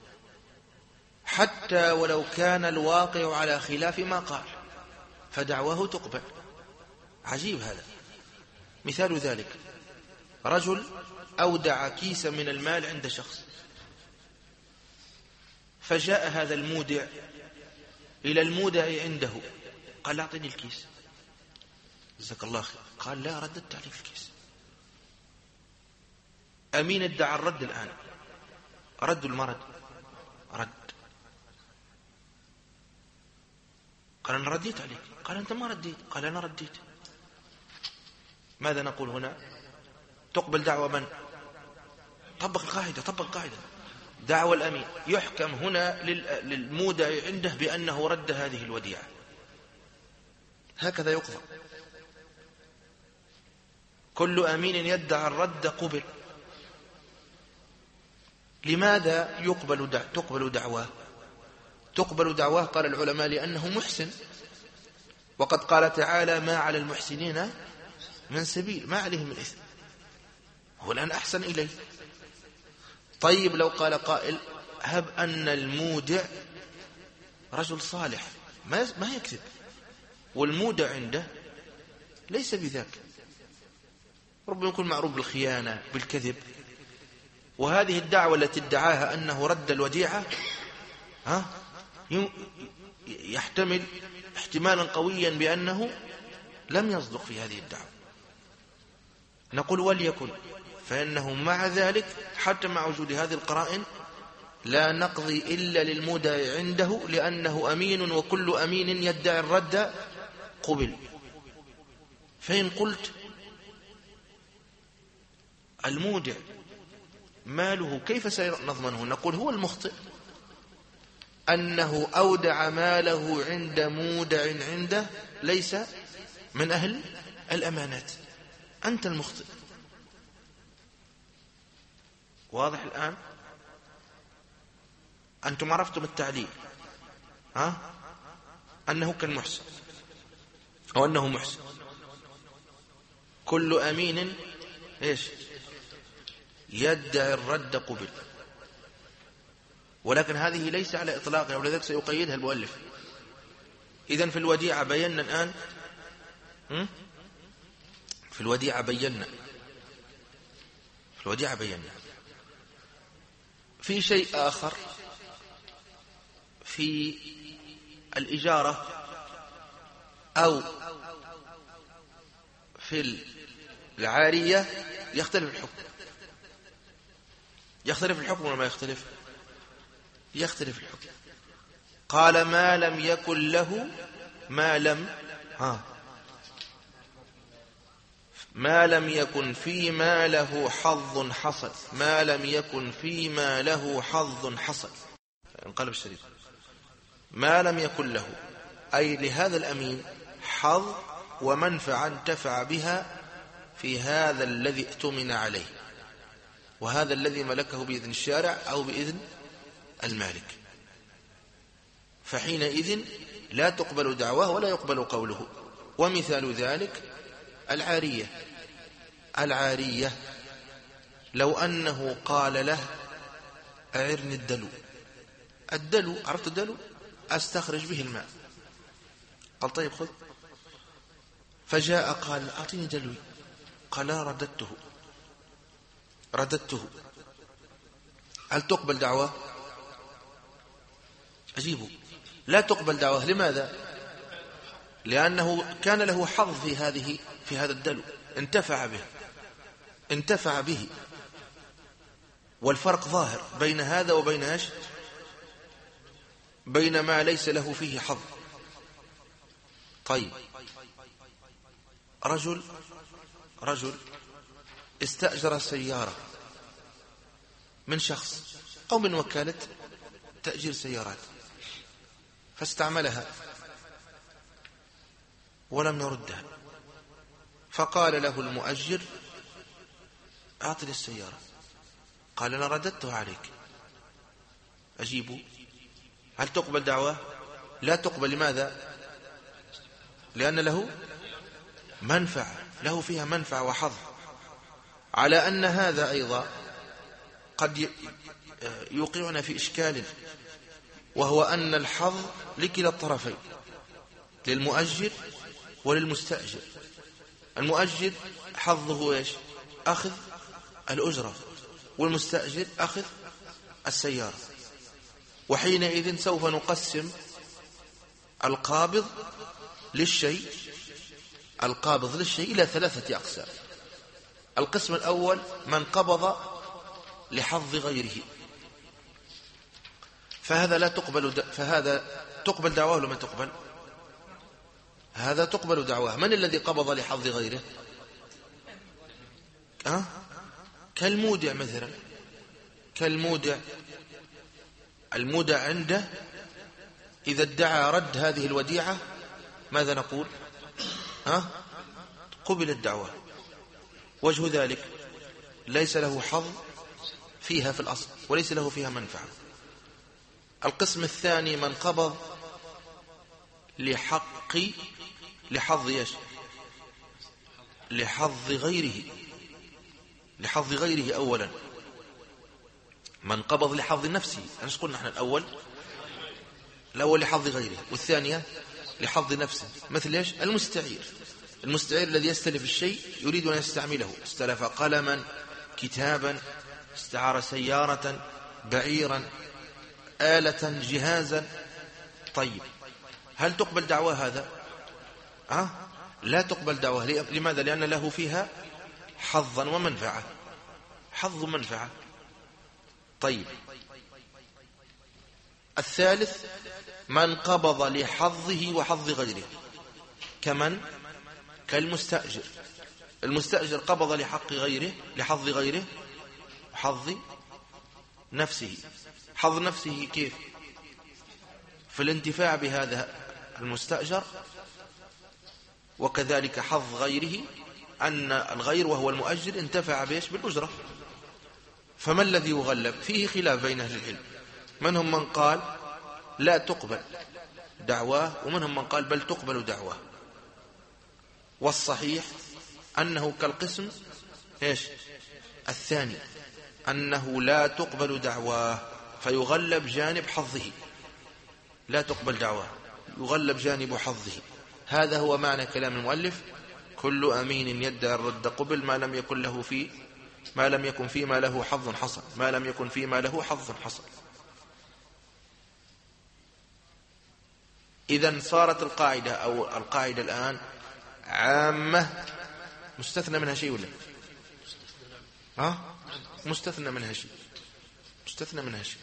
Speaker 1: حتى ولو كان الواقع على خلاف ما قال، فدعواه تقبل. عجيب هذا. مثال ذلك: رجل أودع كيسا من المال عند شخص، فجاء هذا المودع إلى المودع عنده قال: أعطني الكيس. جزاك الله خير. قال: لا، رددت عليك الكيس. أمين ادعى الرد الآن، رد المرد، رد. قال: أنا رديت عليك. قال: أنت ما رديت. قال: أنا رديت. ماذا نقول هنا؟ تقبل دعوة من؟ طبق القاعدة، طبق القاعدة. دعوة الأمين يحكم هنا للمودع عنده بأنه رد هذه الوديعة، هكذا يقضى. كل أمين يدعى الرد قبل. لماذا تقبل دعواه؟ تقبل دعواه قال العلماء لأنه محسن، وقد قال تعالى: ما على المحسنين من سبيل، ما عليهم من إثم، هو الآن أحسن إليه. طيب لو قال قائل: هب أن المودع رجل صالح ما يكذب، والمودع عنده ليس بذاك، ربما يكون معروف بالخيانة بالكذب، وهذه الدعوة التي ادعاها أنه رد الوديعة يحتمل احتمالا قويا بأنه لم يصدق في هذه الدعوة. نقول وليكن، فإنه مع ذلك حتى مع وجود هذه القرائن لا نقضي إلا للمودع عنده، لأنه أمين وكل أمين يدعي الرد قبل. فإن قلت المودع ماله كيف سنضمنه؟ نقول هو المخطئ أنه أودع ماله عند مودع عنده ليس من أهل الأمانات، أنت المخطئ. واضح الآن؟ أنتم عرفتم التعليل أنه كالمحسن أو أنه محسن. كل أمين إيش يدعي الرد قبل، ولكن هذه ليس على إطلاقها، ولذلك سيقيدها المؤلف. إذن في الوديعة بينا الآن، في الوديعة بينا في شيء آخر في الإجارة أو في العارية يختلف الحكم. يختلف الحكم ولا ما يختلف؟ يختلف الحكم. قال ما لم يكن له ما لم يكن فيما له حظ حصل. ما لم يكن فيما له حظ حصل. انقلب الشريف. ما لم يكن له أي لهذا الأمين حظ ومنفعة انتفع بها في هذا الذي اؤتمن عليه، وهذا الذي ملكه بإذن الشارع أو بإذن المالك، فحينئذ لا تقبل دعواه ولا يقبل قوله. ومثال ذلك العارية لو أنه قال له أعرني الدلو، عرفت الدلو؟ أستخرج به الماء. قال طيب خذ. فجاء قال أعطيني دلوي، قال رددته. هل تقبل دعواه؟ أجيبه لا تقبل دعواه. لماذا؟ لأنه كان له حظ في هذا الدلو، انتفع به، والفرق ظاهر بين هذا وبين ايش؟ بين ما ليس له فيه حظ. طيب رجل استأجر سيارة من شخص أو من وكالة تأجير سيارات، فاستعملها ولم يردها، فقال له المؤجر أعطني السيارة. قال أنا رددتها عليك، أجيبه. هل تقبل دعواه؟ لا تقبل. لماذا؟ لأن له منفعة، له فيها منفعة وحظ، على أن هذا أيضا قد يوقعنا في إشكال، وهو أن الحظ لكلا الطرفين، للمؤجر وللمستأجر. المؤجر حظه إيش؟ أخذ الأجرة، والمستأجر أخذ السيارة. وحينئذ سوف نقسم القابض للشيء إلى 3 أقسام. القسم الأول من قبض لحظ غيره، فهذا تقبل دعواه ولا ما تقبل؟ هذا تقبل دعواه. من الذي قبض لحظ غيره؟ كالمودع مثلا. المودع عنده إذا ادعى رد هذه الوديعة ماذا نقول؟ قبل الدعوة. وجه ذلك ليس له حظ فيها في الأصل، وليس له فيها منفعة. القسم الثاني من قبض لحظ غيره أولا. من قبض لحظ نفسه، ايش قلنا احنا؟ الأول لحظ غيره، والثانية لحظ نفسه. مثل ايش؟ المستعير الذي يستلف الشيء يريد أن يستعمله، استلف قلما، كتابا، استعار سيارة، بعيرا، آلة، جهازا. طيب هل تقبل دعوة هذا؟ لا تقبل دعوة. لماذا؟ لأن له فيها حظا ومنفعة، حظ ومنفعة. طيب الثالث من قبض لحظه وحظ غيره، كمن؟ كالمستأجر. المستأجر قبض لحق غيره، لحظ غيره وحظ نفسه. حظ نفسه كيف؟ في الانتفاع بهذا المستأجر، وكذلك حظ غيره أن الغير وهو المؤجر انتفع بيش؟ بالأجرة. فما الذي يغلب؟ فيه خلاف بين أهل العلم، منهم من قال لا تقبل دعواه، ومنهم من قال بل تقبل دعواه. والصحيح أنه كالقسم إيش الثاني، أنه لا تقبل دعواه، فيغلب جانب حظه. لا تقبل دعواه، يغلب جانب حظه. هذا هو معنى كلام المؤلف: كل أمين يدعي الرد قبل ما لم يكن فيما له حظ حصل، ما لم يكن فيما له حظ حصل. إذن صارت القاعدة، أو القاعدة الآن عامة، مستثنى منها شيء ولا مستثنى منها شيء، مستثنى منها شيء.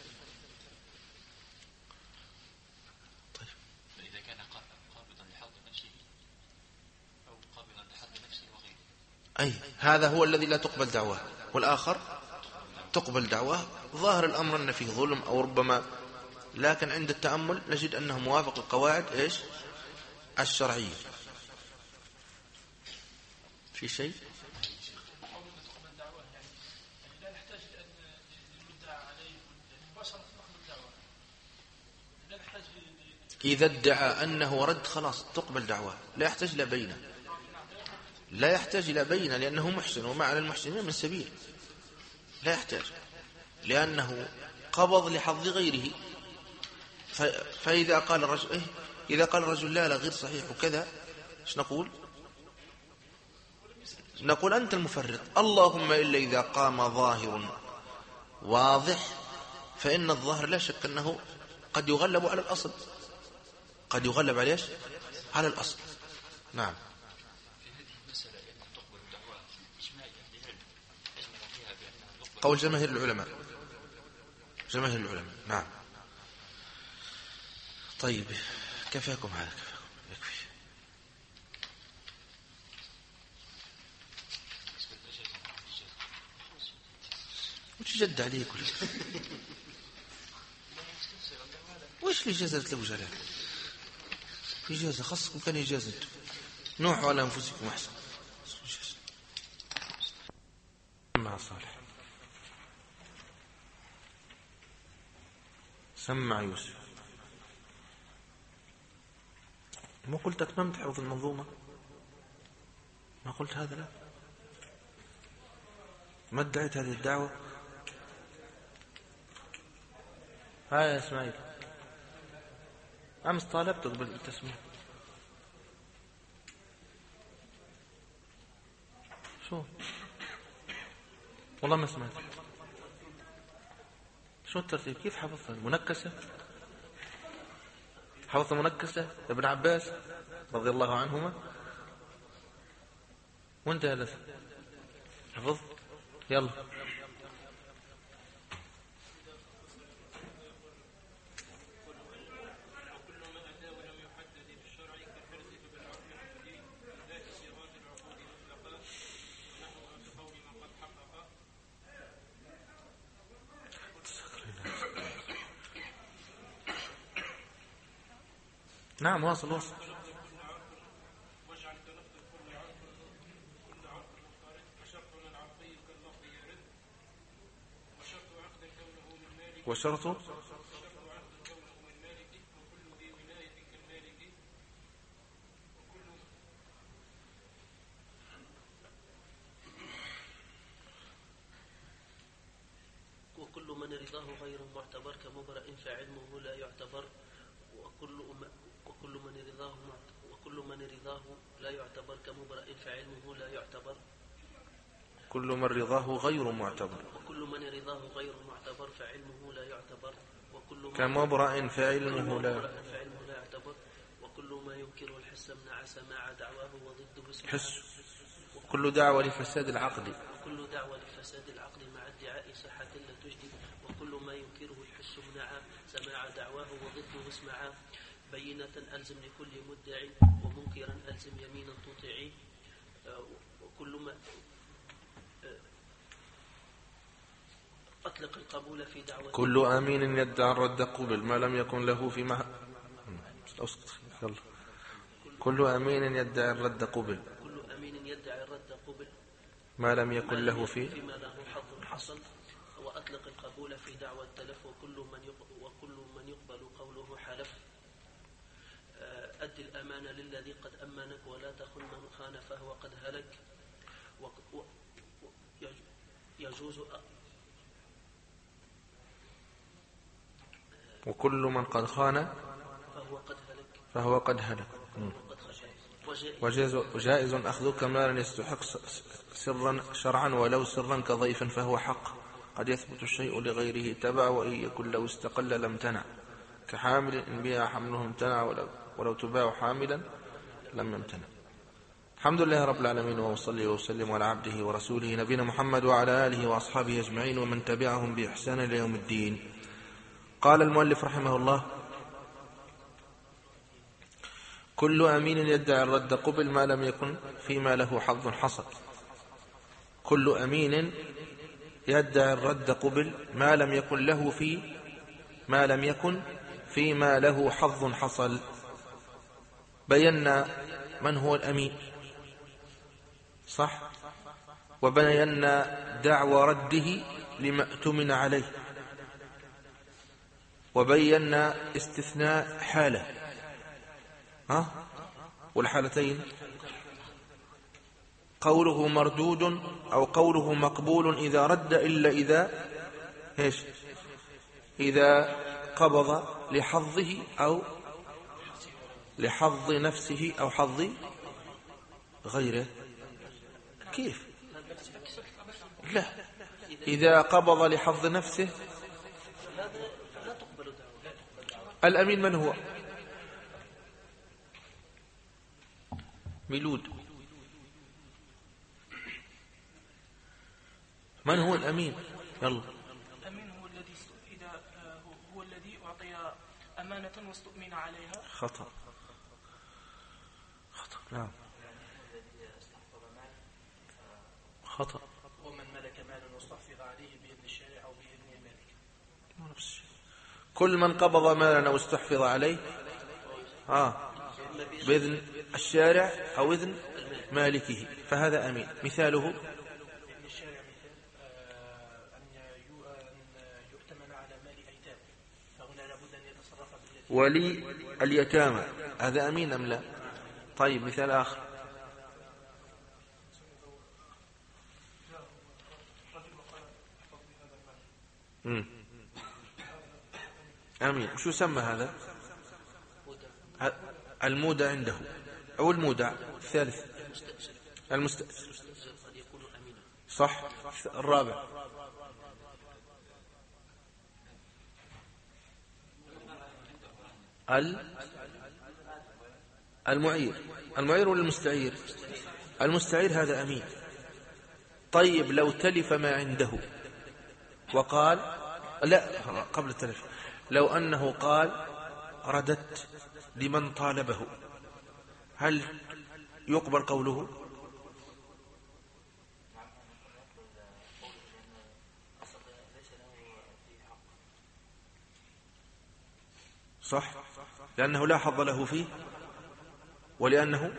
Speaker 6: طيب فإذا كان قابضا لحظ نفسه أو قابضا لحظ نفسه وغيره،
Speaker 1: أي هذا هو الذي لا تقبل دعواه، والآخر تقبل دعواه. ظاهر الأمر أن فيه ظلم أو ربما، لكن عند التأمل نجد أنه موافق القواعد إيش الشرعية. في شيء إذا ادعى أنه رد خلاص تقبل دعواه، لا يحتاج إلى بينة، لا يحتاج إلى بينة، لأنه محسن وما على المحسنين من سبيل. لا يحتاج، لأنه قبض لحظ غيره. فإذا قال الرجل إذا قال الرجل لا غير صحيح وكذا، ايش نقول؟ نقول أنت المفرط، اللهم إلا إذا قام ظاهر واضح، فإن الظاهر لا شك أنه قد يغلب على الأصل، قد يغلب على إيش؟ على الأصل. نعم.
Speaker 6: في هذه المسألة أن تقبل الدعوة إجماع أهل العلم أجمع فيها بأنها تقبل،
Speaker 1: قول جماهير العلماء، جماهير العلماء. نعم. طيب كفاكم هذا، يكفي. وش جد عليك وش اللي جازت له جلال؟ في إجازة خاصكم، كان إجازة نوحوا على أنفسكم أحسن. مع صالح سمع يوسف. ما قلت أتممت حفظ المنظومة؟ ما قلت هذا؟ لا، ما ادعيت هذه الدعوة. هاي يا إسماعيل، أمس طالبتك بالتسمية. شو والله ما سمعت. شو الترتيب؟ كيف حفظتها؟ منكسة؟ حفظت منكسة ابن عباس رضي الله عنهما، وانت يا لسه حفظت؟ يلا. نعم واصل. وشرطه
Speaker 3: وكل من رضاه غير معتبر كمبرأ فعلمه لا يعتبر، وكل من رضاه لا يعتبر كمبرأ فعلمه لا يعتبر.
Speaker 1: كل من رضاه غير معتبر.
Speaker 3: وكل من رضاه غير معتبر فعلمه لا يعتبر. وكل
Speaker 1: كمبرأ فعلمه لا
Speaker 3: يعتبر. وكل ما ينكر الحس منع سماع دعواه وضده اسمه
Speaker 1: حس. كل دعوة لفساد العقد.
Speaker 3: وكل دعوة لفساد العقد مع ادعاء صحة لا تجدي. وكل ما ينكره الحس منع سماع دعواه وضده اسمع. بينة ألزم لكل مدع ومنكرا ألزم يمينا تطيعي. وكل ما أطلق القبول في دعوة.
Speaker 1: كل أمين يدعي الرد قبل ما لم يكن له في كل أمين يدعي الرد قبل.
Speaker 3: كل أمين يدعي الرد قبل
Speaker 1: ما لم يكن له
Speaker 3: فيما له حظ حصل. وأطلق القبول في دعوى التلف. وكل من يقبل قوله حلف. أد الأمانة للذي قد أمنك ولا تخن من خان فهو قد هلك. يجوز
Speaker 1: وكل من قد خان فهو قد هلك. وجائز أخذك مالا يستحق سرا شرعا ولو سرا كضيف فهو حق. قد يثبت الشيء لغيره تبع وإن يكن لو استقل لم تنع. كحامل إن بها حمله امتنع ولو تباع حاملا لم يمتنع. الحمد لله رب العالمين وصلي وسلم على عبده ورسوله نبينا محمد وعلى آله وأصحابه أجمعين ومن تبعهم بإحسان إلى يوم الدين. قال المؤلف رحمه الله: كل أمين يدعي الرد قبل ما لم يكن فيما له حظ حصل. كل أمين يدعي الرد قبل ما لم يكن له فيما له حظ حصل. بينا من هو الأمين صح، وبينا دعوى رده لما اؤتمن عليه، وبينا استثناء حالة والحالتين قوله مردود أو قوله مقبول إذا رد إلا إذا قبض لحظه أو لحظ نفسه أو حظ غيره. كيف؟ لا، إذا قبض لحظ نفسه. الأمين من هو؟ ميلود. من هو الأمين؟ يلا.
Speaker 7: الأمين هو الذي هو الذي أعطي أمانة واستؤمن عليها.
Speaker 1: خطأ. نعم خطأ.
Speaker 4: ومن ملك مالا واستحفظ عليه بإذن الشارع أو بإذن المالك.
Speaker 1: كل من قبض مالا أو استحفظ عليه بإذن الشارع أو إذن مالكه فهذا أمين. مثاله
Speaker 4: بإذن الشارع أن يؤتمن على مال أيتام، فهنا لابد أن يتصرف
Speaker 1: ولي اليتامى هذا أمين أم لا؟ طيب مثال آخر. أمين. شو سمى هذا؟ المودع عنده أو المودع الثالث المستأجر صح. الرابع المعير ولا المستعير؟ المستعير هذا أمين. طيب لو تلف ما عنده وقال لا قبل التلف، لو أنه قال رددت لمن طالبه، هل يقبل قوله؟ صح، لأنه لا حظ له فيه ولأنه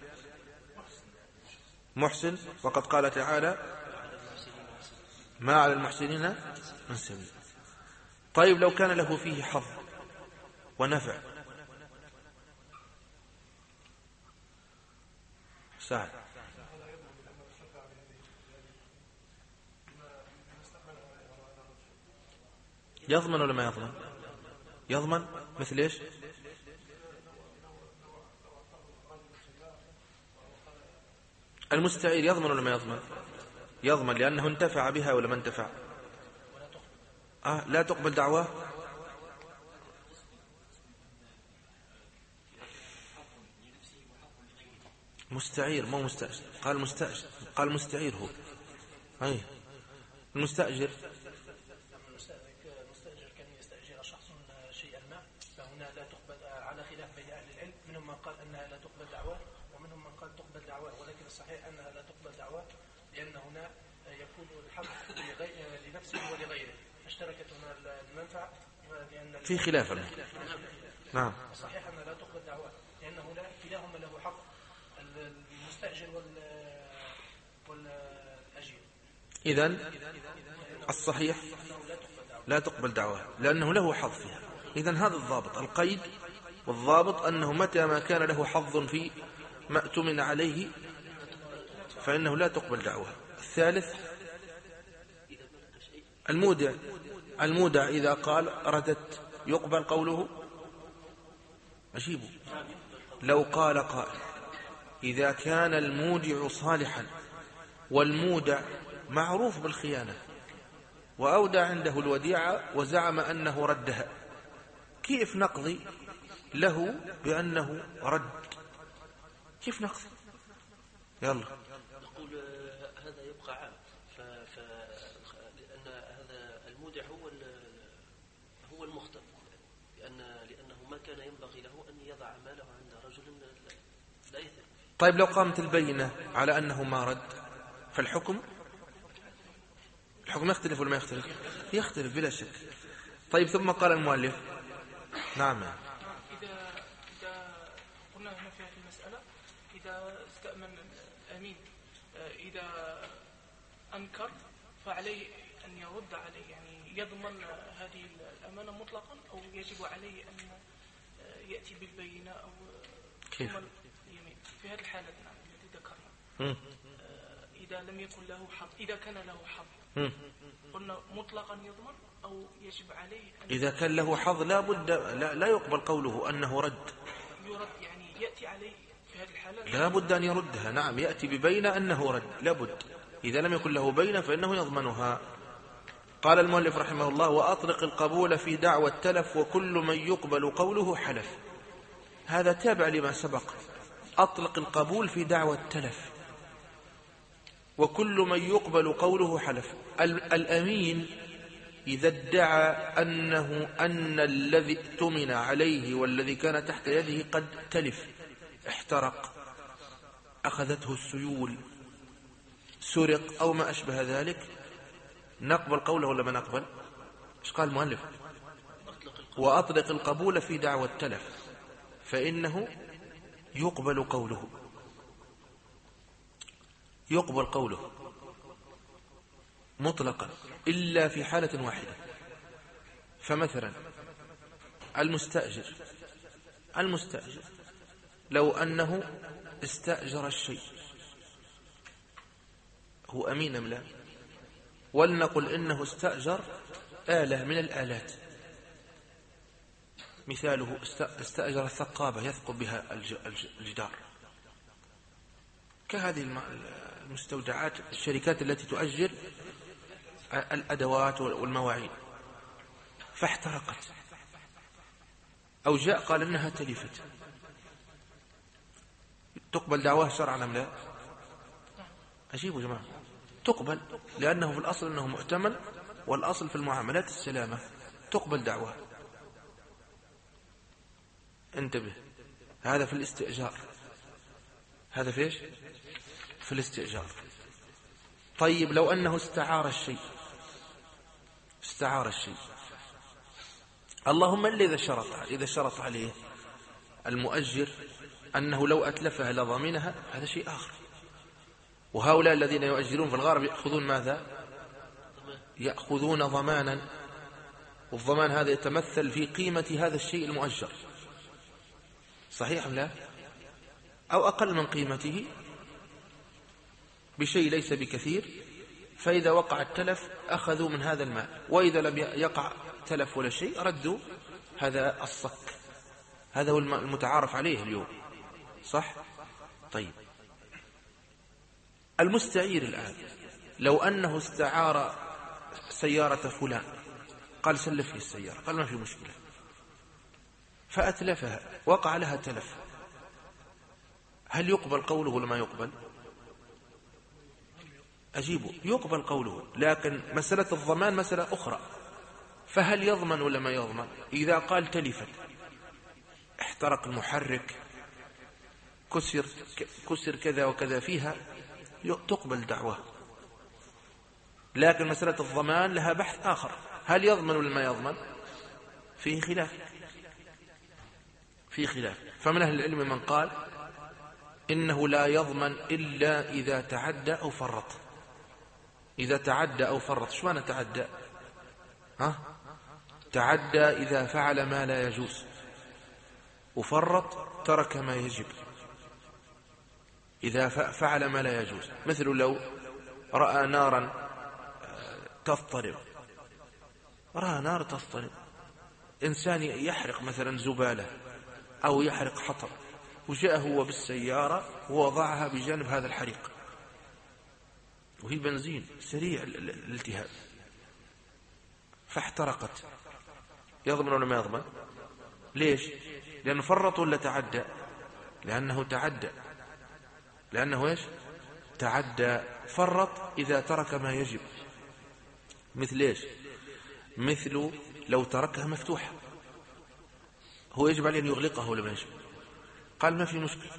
Speaker 1: محسن، وقد قال تعالى ما على المحسنين من سبيل. طيب لو كان له فيه حظ ونفع سعد يضمن ولا ما يضمن؟ يضمن. مثل ايش؟ المستعير يضمن ولا ما يضمن؟ يضمن لأنه انتفع بها ولا ما انتفع؟ لا تقبل دعواه. مستعير مو مستأجر. قال مستأجر، قال مستعير هو. أي المستأجر
Speaker 4: كان يستأجر شخص شيئا ما، فهنا لا تقبل على خلاف بين أهل العلم، منهم من قال أنها لا تقبل دعواه ومنهم من قال تقبل دعواه، ولكن الصحيح أنها لا تقبل دعواه لأن هنا يكون الحق لنفسه ولغيره، فاشتركت هنا المنفعة
Speaker 1: في خلاف. نعم
Speaker 4: الصحيح أنها لا تقبل دعواه لأنه كلاهما له حق، المستأجر والأجير.
Speaker 1: إذن الصحيح لا تقبل دعواه لأنه له حظ فيها. إذن هذا الضابط، القيد والضابط أنه متى ما كان له حظ في ما اؤتمن عليه فإنه لا تقبل دعواه. الثالث المودع إذا قال رددت يقبل قوله؟ أجيبه. لو قال قائل إذا كان المودع صالحا والمودع معروف بالخيانة وأودع عنده الوديعة وزعم أنه ردها، كيف نقضي له بأنه رد؟ كيف نقضي؟ يلا
Speaker 3: نقول هذا يبقى عام، لأن هذا المودع هو المخطئ، لأنه ما كان ينبغي له أن يضع ماله عند رجل لا يثق.
Speaker 1: طيب لو قامت البينة على أنه ما رد فالحكم يختلف ولا ما يختلف؟ يختلف بلا شك. طيب ثم قال المؤلف نعم.
Speaker 7: إذا قلنا هنا في هذه المسألة إذا استأمن الأمين إذا أنكر فعليه أن يرد عليه، يعني يضمن هذه الأمانة مطلقا أو يجب عليه أن يأتي بالبينة أو
Speaker 1: كيف؟
Speaker 7: اليمين في هذه الحالة التي ذكرنا. إذا لم يكن له حظ، إذا كان له حظ قلنا مطلقا يضمن أو يجب عليه أن
Speaker 1: إذا كان له حظ لا بد لا يقبل قوله أنه رد،
Speaker 7: يرد، يعني يأتي عليه في هذه الحالة
Speaker 1: لا بد أن يردها. نعم يأتي ببينة أنه رد، لا بد. إذا لم يكن له بينة فإنه يضمنها. قال المؤلف رحمه الله وأطلق القبول في دعوى التلف وكل من يقبل قوله حلف. هذا تابع لما سبق. أطلق القبول في دعوى التلف وكل من يقبل قوله حلف. الأمين إذا ادعى أن الذي اؤتمن عليه والذي كان تحت يده قد تلف، احترق، أخذته السيول، سرق أو ما أشبه ذلك، نقبل قوله ولا ما نقبل؟ إيش قال المؤلف؟ وأطلق القبول في دعوى التلف فإنه يقبل قوله، يقبل قوله مطلقا إلا في حالة واحدة. فمثلا المستأجر لو أنه استأجر الشيء، هو أمين أم لا؟ ولنقل إنه استأجر آلة من الآلات، مثاله استأجر الثقابة يثقب بها الجدار، كهذه المستودعات، الشركات التي تؤجر الأدوات والمواعين، فاحترقت أو جاء قال إنها تلفت، تقبل دعواه شرعا أم لا؟ أجيبوا جماعة، تقبل، لأنه في الأصل أنه مؤتمن، والأصل في المعاملات السلامة، تقبل دعواه. انتبه، هذا في الاستئجار، هذا في ايش؟ في الاستئجار. طيب لو أنه استعار الشيء، اللهم إلا إذا شرط عليه المؤجر أنه لو أتلفها لضامنها، هذا شيء آخر. وهؤلاء الذين يؤجرون في الغالب يأخذون ماذا؟ يأخذون ضمانا، والضمان هذا يتمثل في قيمة هذا الشيء المؤجر، صحيح أم لا؟ أو أقل من قيمته بشيء ليس بكثير، فإذا وقع التلف أخذوا من هذا المال، وإذا لم يقع تلف ولا شيء ردوا هذا الصك. هذا هو المتعارف عليه اليوم، صح؟ طيب المستعير الآن لو أنه استعار سيارة فلان، قال سلف لي السيارة، قال ما في مشكلة، فأتلفها، وقع لها تلف، هل يقبل قوله ولا ما يقبل؟ أجيبه يقبل قوله، لكن مسألة الضمان مسألة أخرى، فهل يضمن ولا ما يضمن؟ إذا قال تلفت، احترق المحرك، كسر كذا وكذا فيها، تقبل دعوة. لكن مسألة الضمان لها بحث آخر، هل يضمن ولا ما يضمن؟ فيه خلاف. فمن أهل العلم من قال إنه لا يضمن إلا إذا تعدى أو فرط. إذا تعدى أو فرط، شو معنى تعدى؟ تعدى إذا فعل ما لا يجوز، وفرط ترك ما يجب. إذا فعل ما لا يجوز، مثل لو رأى نارا تضطرب، إنسان يحرق مثلا زبالة أو يحرق حطب، وجاء هو بالسيارة ووضعها بجانب هذا الحريق، وهي بنزين سريع الالتهاب، فاحترقت، يضمن ولا ما يضمن؟ ليش؟ لأنه فرط ولا تعدى؟ لأنه إيش؟ تعدى. فرط إذا ترك ما يجب، مثل إيش؟ مثل لو تركها مفتوحة، هو يجب عليه أن يغلقها ولا ما يجب؟ قال ما في مشكلة،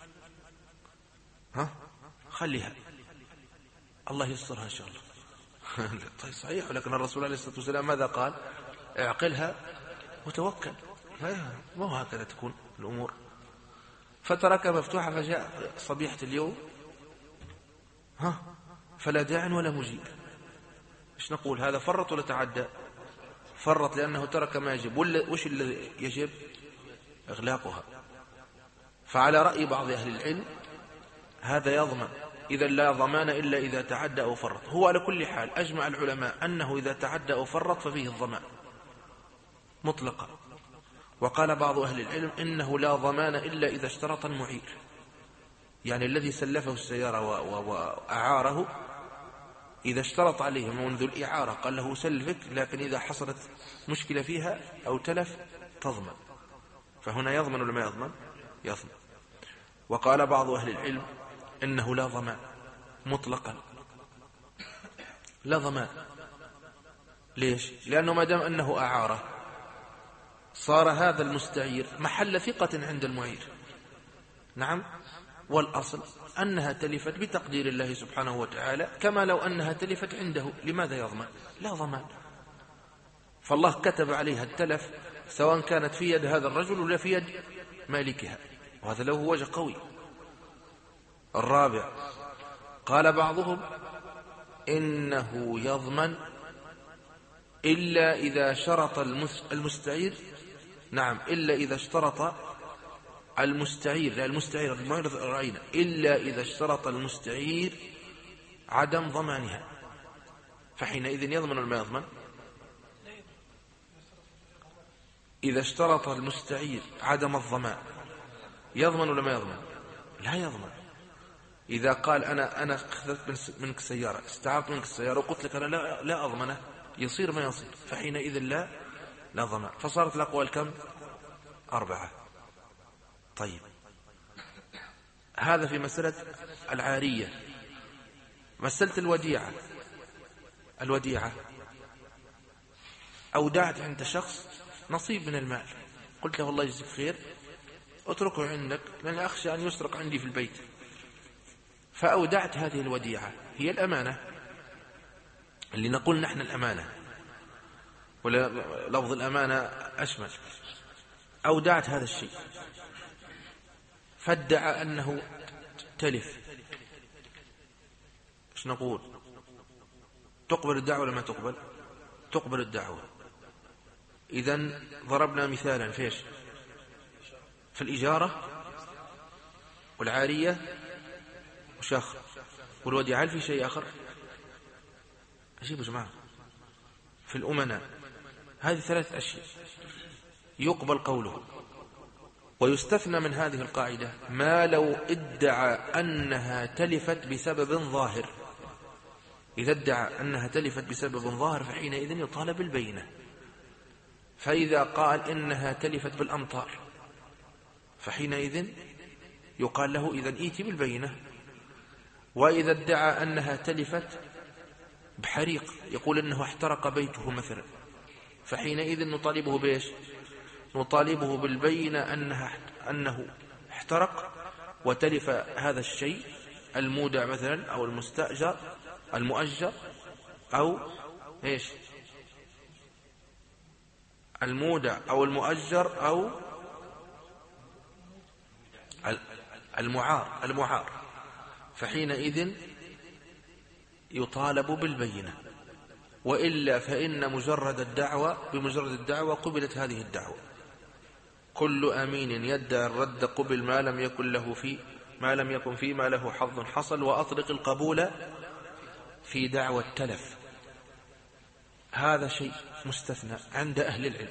Speaker 1: خليها، الله يسترها إن شاء الله. طيب صحيح، ولكن الرسول عليه الصلاة والسلام ماذا قال؟ اعقلها وتوكل، ما هو هكذا تكون الأمور. فتركها مفتوحة، فجاء صبيحة اليوم فلا داع ولا مجيب. إيش نقول؟ هذا فرط ولا تعدى؟ فرط لأنه ترك ما يجب، وش الذي يجب؟ إغلاقها. فعلى رأي بعض أهل العلم هذا يضمن، إذا لا ضمان إلا إذا تعدى أو فرط. هو على كل حال أجمع العلماء أنه إذا تعدى أو فرط ففيه الضمان مطلقا. وقال بعض أهل العلم إنه لا ضمان إلا إذا اشترط المعير، يعني الذي سلفه السيارة وأعاره، إذا اشترط عليه منذ الإعارة قال له سلفك، لكن إذا حصلت مشكلة فيها أو تلف تضمن، فهنا يضمن ولا ما يضمن؟ يضمن. وقال بعض أهل العلم إنه لا ضمان مطلقا، لا ضمان. ليش؟ لأنه ما دام أنه أعاره صار هذا المستعير محل ثقة عند المعير. نعم، والأصل أنها تلفت بتقدير الله سبحانه وتعالى، كما لو أنها تلفت عنده، لماذا يضمن؟ لا ضمان. فالله كتب عليها التلف سواء كانت في يد هذا الرجل ولا في يد مالكها، وهذا له وجه قوي. الرابع، قال بعضهم إنه يضمن إلا إذا شرط المستعير، نعم، إلا إذا اشترط المستعير، لا المستعير رأينا، إلا إذا اشترط المستعير عدم ضمانها، فحينئذ يضمن ولا ما يضمن؟ إذا اشترط المستعير عدم الضمان يضمن ولا ما يضمن؟ لا يضمن. إذا قال أنا أخذت منك السيارة، استعرت منك السيارة وقلت لك أنا لا أضمنه، يصير ما يصير، فحينئذ لا ضمان. فصارت الأقوال كم؟ 4. طيب، هذا في مسألة العارية. مسألة الوديعة أودعت عند شخص نصيب من المال، قلت له الله يجزيك خير اتركه عندك لأن أخشى أن يسرق عندي في البيت، فأودعت هذه الوديعة، هي الأمانة اللي نقول نحن الأمانة، ولا لفظ الأمانة أشمل. أودعت هذا الشيء فادعى أنه تلف، إيش نقول؟ تقبل الدعوة ولا ما تقبل؟ تقبل الدعوة. إذن ضربنا مثالا فيش؟ في الإجارة والعارية وشاخر والوديعة. هل في شيء آخر؟ أجيب يا جماعة. في الأمناء هذه 3 أشياء يقبل قوله. ويستثنى من هذه القاعدة ما لو ادعى أنها تلفت بسبب ظاهر، إذا ادعى أنها تلفت بسبب ظاهر فحينئذ يطالب بالبينة. فإذا قال إنها تلفت بالأمطار فحينئذ يقال له إذن إيتي بالبينة. وإذا ادعى أنها تلفت بحريق، يقول إنه احترق بيته مثلا، فحينئذ نطالبه بإيش؟ نطالبه بالبينة أنه احترق وتلف هذا الشيء المودع مثلا أو المؤجر أو إيش؟ المودع أو المؤجر أو المعار، فحينئذ يطالب بالبينة. وإلا فإن بمجرد الدعوة قبلت هذه الدعوة. كل أمين يدعي الرد قبل ما لم يكن فيما له حظ حصل. وأطلق القبول في دعوى التلف. هذا شيء مستثنى عند أهل العلم.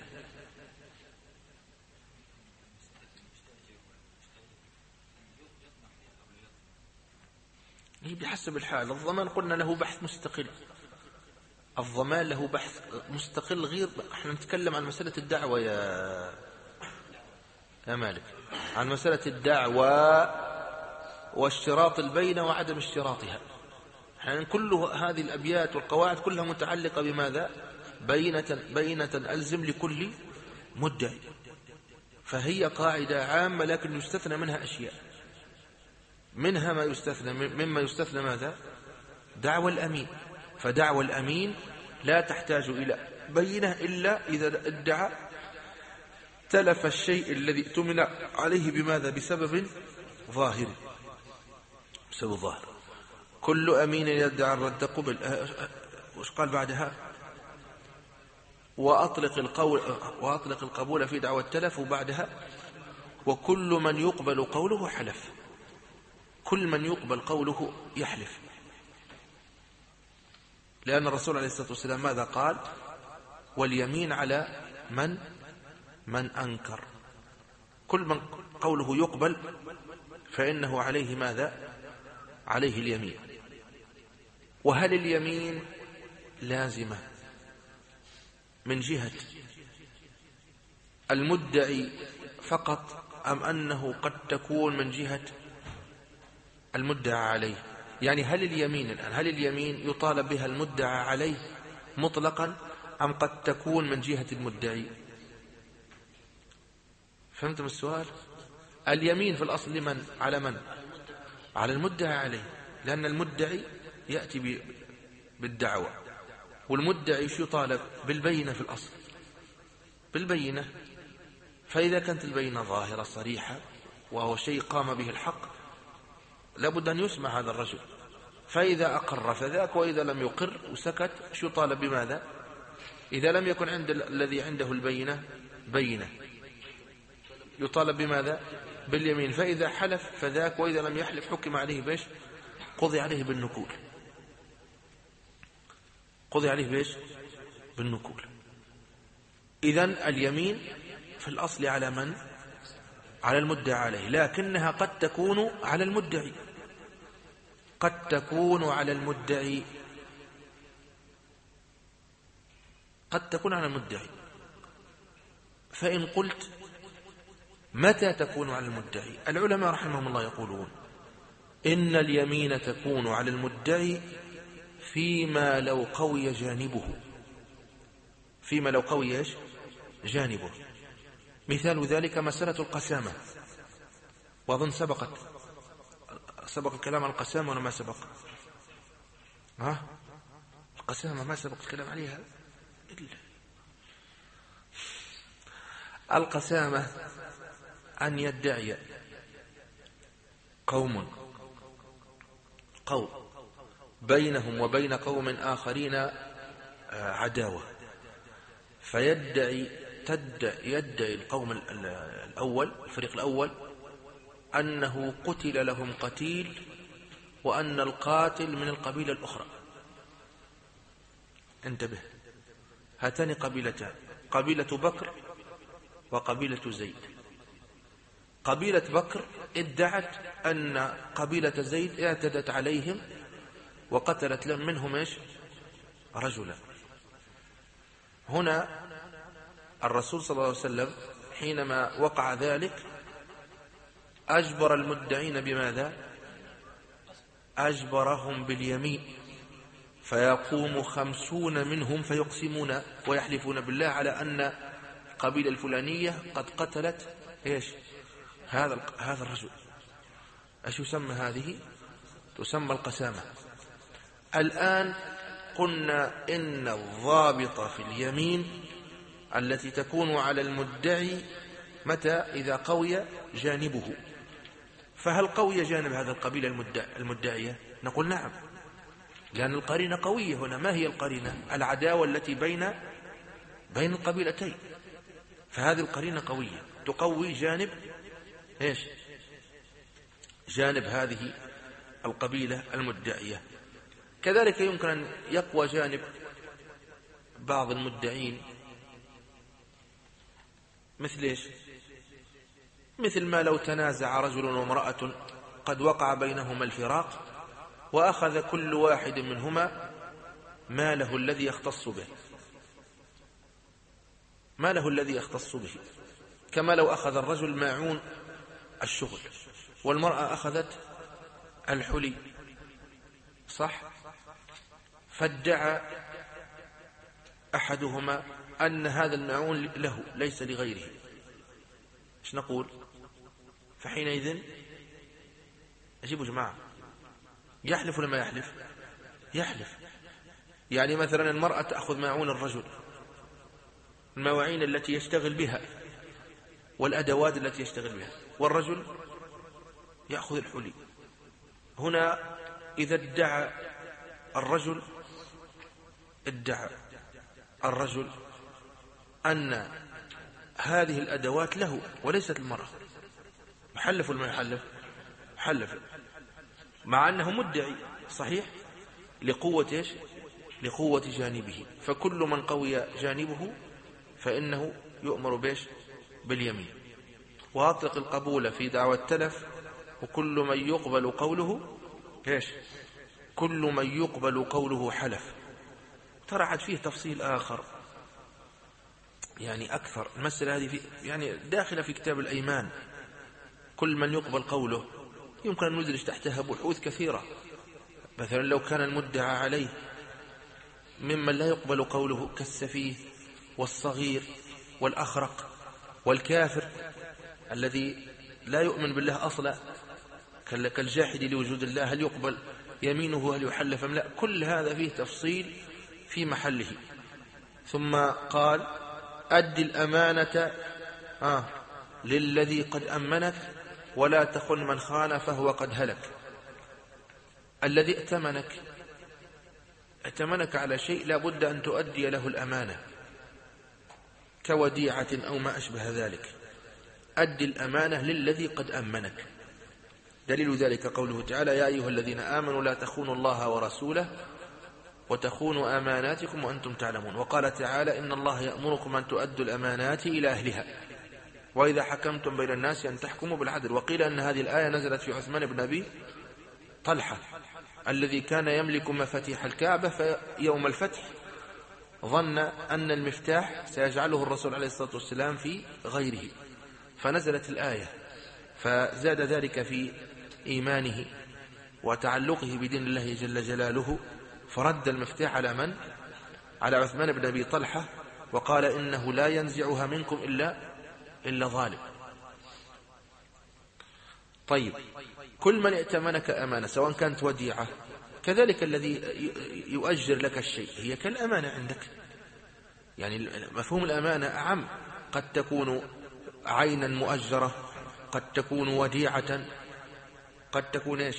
Speaker 1: بحسب الحال. الضمان قلنا له بحث مستقل، الضمان له بحث مستقل غير. احنا نتكلم عن مسألة الدعوة يا مالك، عن مسألة الدعوة واشتراط البينة وعدم اشتراطها. يعني كل هذه الأبيات والقواعد كلها متعلقة بماذا؟ بينة ألزم لكل مدعي. فهي قاعدة عامة لكن يستثنى منها أشياء، منها مما يستثنى ماذا؟ دعوى الأمين. فدعوى الأمين لا تحتاج إلى بينة إلا إذا ادعى تلف الشيء الذي اؤتمن عليه بماذا؟ بسبب ظاهر. كل أمين يدعى الرد قبل. وش قال بعدها؟ وأطلق القبول في دعوى التلف. وبعدها وكل من يقبل قوله حلف. كل من يقبل قوله يحلف، لأن الرسول عليه الصلاة والسلام ماذا قال؟ واليمين على من أنكر. كل من قوله يقبل فإنه عليه ماذا؟ عليه اليمين. وهل اليمين لازمة من جهة المدعي فقط أم أنه قد تكون من جهة المدعى عليه؟ يعني هل اليمين يطالب بها المدعى عليه مطلقا أم قد تكون من جهة المدعي؟ فهمتم السؤال؟ اليمين في الأصل لمن؟ على المدعى عليه، لأن المدعي يأتي بالدعوة، والمدعي شو يطالب؟ بالبينة في الأصل، بالبينة. فإذا كانت البينة ظاهرة صريحة وهو شيء قام به الحق لابد أن يسمع هذا الرجل. فإذا أقر فذاك، وإذا لم يقر وسكت شو يطالب بماذا؟ إذا لم يكن عند الذي عنده البينة بينة يطالب بماذا؟ باليمين. فإذا حلف فذاك، وإذا لم يحلف حكم عليه بيش؟ قضي عليه بالنكول. قضي عليه بيش؟ بالنكول. إذن اليمين في الأصل على من؟ على المدعى عليه، لكنها قد تكون على المدعي، قد تكون على المدعي، قد تكون على المدعي. فإن قلت متى تكون على المدعي؟ العلماء رحمهم الله يقولون إن اليمين تكون على المدعي فيما لو قوي جانبه. فيما لو قوي إيش؟ جانبه. مثال ذلك مسألة القسامة، وأظن سبق الكلام عن القسامة ولا ما سبق؟ القسامة ما سبق الكلام عليها إلا القسامة أن يدعي قوم بينهم وبين قوم آخرين عداوة، يدعي القوم الأول، الفريق الأول، أنه قتل لهم قتيل وأن القاتل من القبيلة الأخرى. انتبه، هاتان قبيلتان، قبيلة بكر وقبيلة زيد. قبيلة بكر ادعت أن قبيلة زيد اعتدت عليهم وقتلت منهم إيش؟ رجلا. هنا الرسول صلى الله عليه وسلم حينما وقع ذلك أجبر المدعين بماذا؟ أجبرهم باليمين، فيقوم 50 منهم فيقسمون ويحلفون بالله على أن القبيلة الفلانية قد قتلت إيش؟ هذا الرجل. ايش يسمى هذه؟ تسمى القسامة. الآن قلنا إن الضابط في اليمين التي تكون على المدعي متى؟ إذا قوي جانبه. فهل قوي جانب هذا القبيلة المدعية؟ نقول نعم، لأن القرينة قوية هنا. ما هي القرينة؟ العداوة التي بين القبيلتين. فهذه القرينة قوية تقوي جانب إيش؟ جانب هذه القبيلة المدعية. كذلك يمكن أن يقوى جانب بعض المدعين، مثل إيش؟ مثل ما لو تنازع رجل وامرأة قد وقع بينهما الفراق وأخذ كل واحد منهما ماله الذي يختص به، ماله الذي يختص به، كما لو أخذ الرجل ماعون الشغل والمرأة أخذت الحلي، صح؟ فادعى أحدهما أن هذا الماعون له ليس لغيره، ايش نقول؟ فحينئذ أجيبوا جماعة، يحلف ولا ما يحلف؟ يحلف. يعني مثلا المرأة تأخذ ماعون الرجل، المواعين التي يشتغل بها والأدوات التي يشتغل بها، والرجل يأخذ الحلي. هنا إذا ادعى الرجل أن هذه الأدوات له وليست المرأة، يحلف ولا ما يحلف؟ يحلف، مع أنه مدعي صحيح لقوة إيش؟ لقوة جانبه. فكل من قوي جانبه فإنه يؤمر بإيش؟ باليمين. وأطلق القبول في دعوى التلف، وكل من يقبل قوله إيش؟ كل من يقبل قوله حلف. ترى عاد فيه تفصيل آخر يعني أكثر. المسألة هذه يعني داخلة في كتاب الأيمان. كل من يقبل قوله يمكن أن ندرج تحتها بحوث كثيرة. مثلا لو كان المدعى عليه ممن لا يقبل قوله كالسفيه والصغير والأخرق والكافر الذي لا يؤمن بالله أصلا كالجاحد لوجود الله، هل يقبل يمينه؟ هل يحلف أم لا؟ كل هذا فيه تفصيل في محله. ثم قال أد الأمانة للذي قد أمنك ولا تخن من خان فهو قد هلك. الذي ائتمنك على شيء لا بد أن تؤدي له الأمانة كوديعة أو ما أشبه ذلك. أد الأمانة للذي قد أمنك. دليل ذلك قوله تعالى يا أيها الذين آمنوا لا تخونوا الله ورسوله وتخونوا أماناتكم وأنتم تعلمون. وقال تعالى إن الله يأمركم أن تؤدوا الأمانات إلى أهلها وإذا حكمتم بين الناس أن تحكموا بالعدل. وقيل أن هذه الآية نزلت في عثمان بن أبي طلحة الذي كان يملك مفاتيح الكعبة، فيوم الفتح ظن أن المفتاح سيجعله الرسول عليه الصلاة والسلام في غيره، فنزلت الآية فزاد ذلك في إيمانه وتعلقه بدين الله جل جلاله، فرد المفتاح على من؟ على عثمان بن أبي طلحة، وقال إنه لا ينزعها منكم إلا ظالم. طيب، كل من ائتمنك أمانة سواء كانت وديعة، كذلك الذي يؤجر لك الشيء هي كالأمانة عندك. يعني مفهوم الأمانة أعم، قد تكون عينا مؤجرة، قد تكون وديعة، قد تكون إيش؟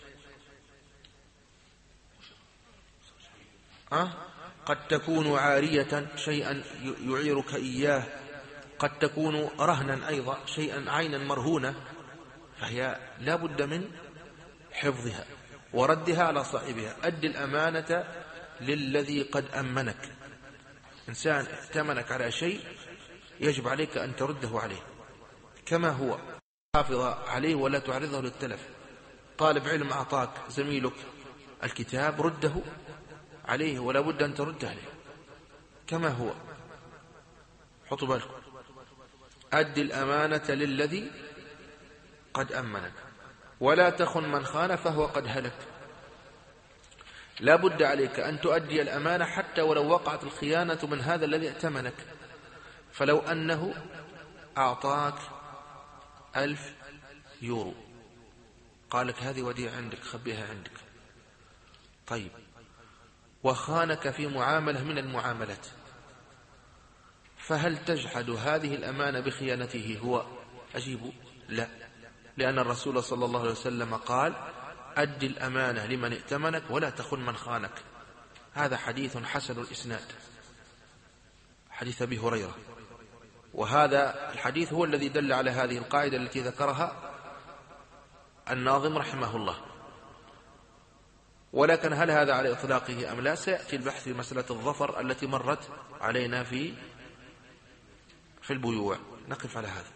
Speaker 1: قد تكون عارية شيئا يعيرك إياه، قد تكون رهنا أيضا شيئا عينا مرهونة، فهي لا بد من حفظها وردها على صاحبها. أد الأمانة للذي قد أمنك. إنسان ائتمنك على شيء يجب عليك أن ترده عليه كما هو، حافظ عليه ولا تعرضه للتلف. طالب علم أعطاك زميلك الكتاب رده عليه، ولا بد أن ترد عليه كما هو. حطوا بالكم، أد الأمانة للذي قد أمنك ولا تخن من خان فهو قد هلك. لا بد عليك أن تؤدي الأمانة حتى ولو وقعت الخيانة من هذا الذي ائتمنك. فلو أنه أعطاك 1000 يورو، قال لك هذه وديعة عندك خبيها عندك، طيب، وخانك في معاملة من المعاملات، فهل تجحد هذه الأمانة بخيانته هو؟ أجيب لا، لأن الرسول صلى الله عليه وسلم قال أد الأمانة لمن ائتمنك ولا تخن من خانك. هذا حديث حسن الإسناد، حديث أبي هريرة، وهذا الحديث هو الذي دل على هذه القاعدة التي ذكرها الناظم رحمه الله. ولكن هل هذا على إطلاقه أم لا؟ سيأتي البحث في مسألة الظفر التي مرت علينا في البيوع. نقف على هذا.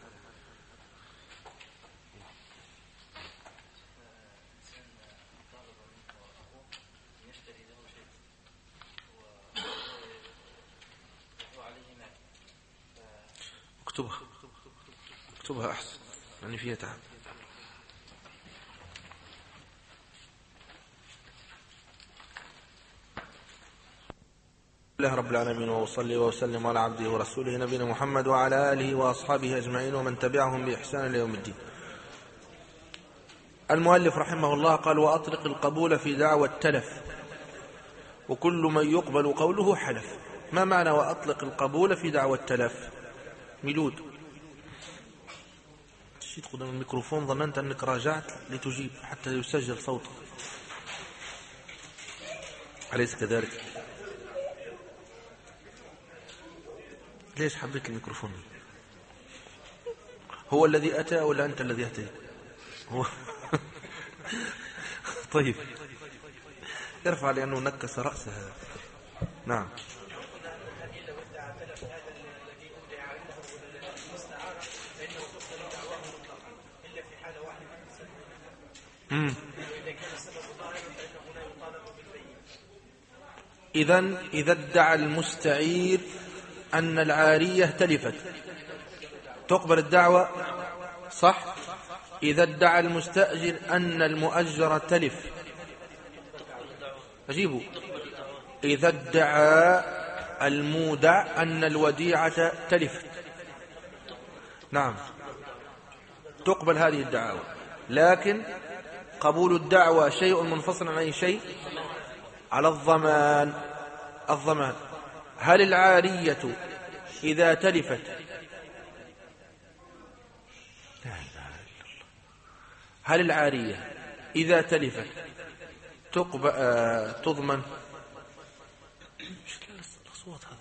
Speaker 1: اكتبها أحسن، يعني فيها تعب. الله رب العالمين، وأصلي وأسلم على عبده ورسوله نبينا محمد وعلى آله وأصحابه أجمعين ومن تبعهم بإحسان إلى يوم الدين. المؤلف رحمه الله قال: وأطلق القبول في دعوى التلف وكل من يقبل قوله حلف. ما معنى وأطلق القبول في دعوى التلف؟ ميلود، مشيت قدام الميكروفون ظننت أنك راجعت لتجيب حتى يسجل صوتك، أليس كذلك؟ ليش حبيت الميكروفون؟ هو الذي أتى ولا أنت الذي أتيت؟ هو طيب، ارفع لأنه نكس رأسه. نعم. إذا ادعى المستعير أن العارية تلفت تقبل الدعوة، صح؟ إذا ادعى المستأجر أن المؤجر تلف، أجيبه. إذا ادعى المودع أن الوديعة تلفت، نعم، تقبل هذه الدعوة. لكن قبول الدعوة شيء منفصل عن أي شيء، على الضمان. هل العارية إذا تلفت، لا إله إلا الله، هل العارية إذا تلفت تضمن؟ الصوت هذا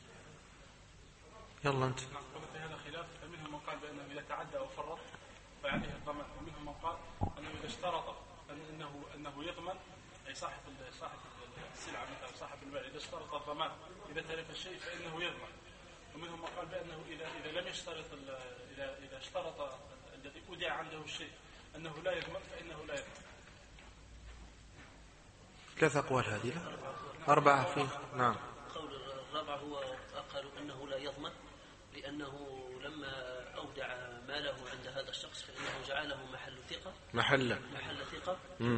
Speaker 1: يلا أنت.
Speaker 5: في هذا خلاف، فمنهم من قال بأنه إذا تعدى أو فرط فعليه الضمان، ومنهم من قال أنه إذا اشترط أنه يضمن، أي صاحب السلعة مثلا صاحب البيع إذا اشترط الضمان إذا تلف الشيء فإنه يضمن. ومنهم من قال بأنه إذا لم يشترط، إذا اشترط الذي أودع عنده الشيء أنه لا يضمن فإنه لا يضمن.
Speaker 1: ثلاث أقوال هذه، لا أربعة فيه. نعم.
Speaker 3: القول الرابع هو قالوا أنه لا يضمن لأنه لما أودع ماله عند هذا الشخص فإنه جعله محل ثقة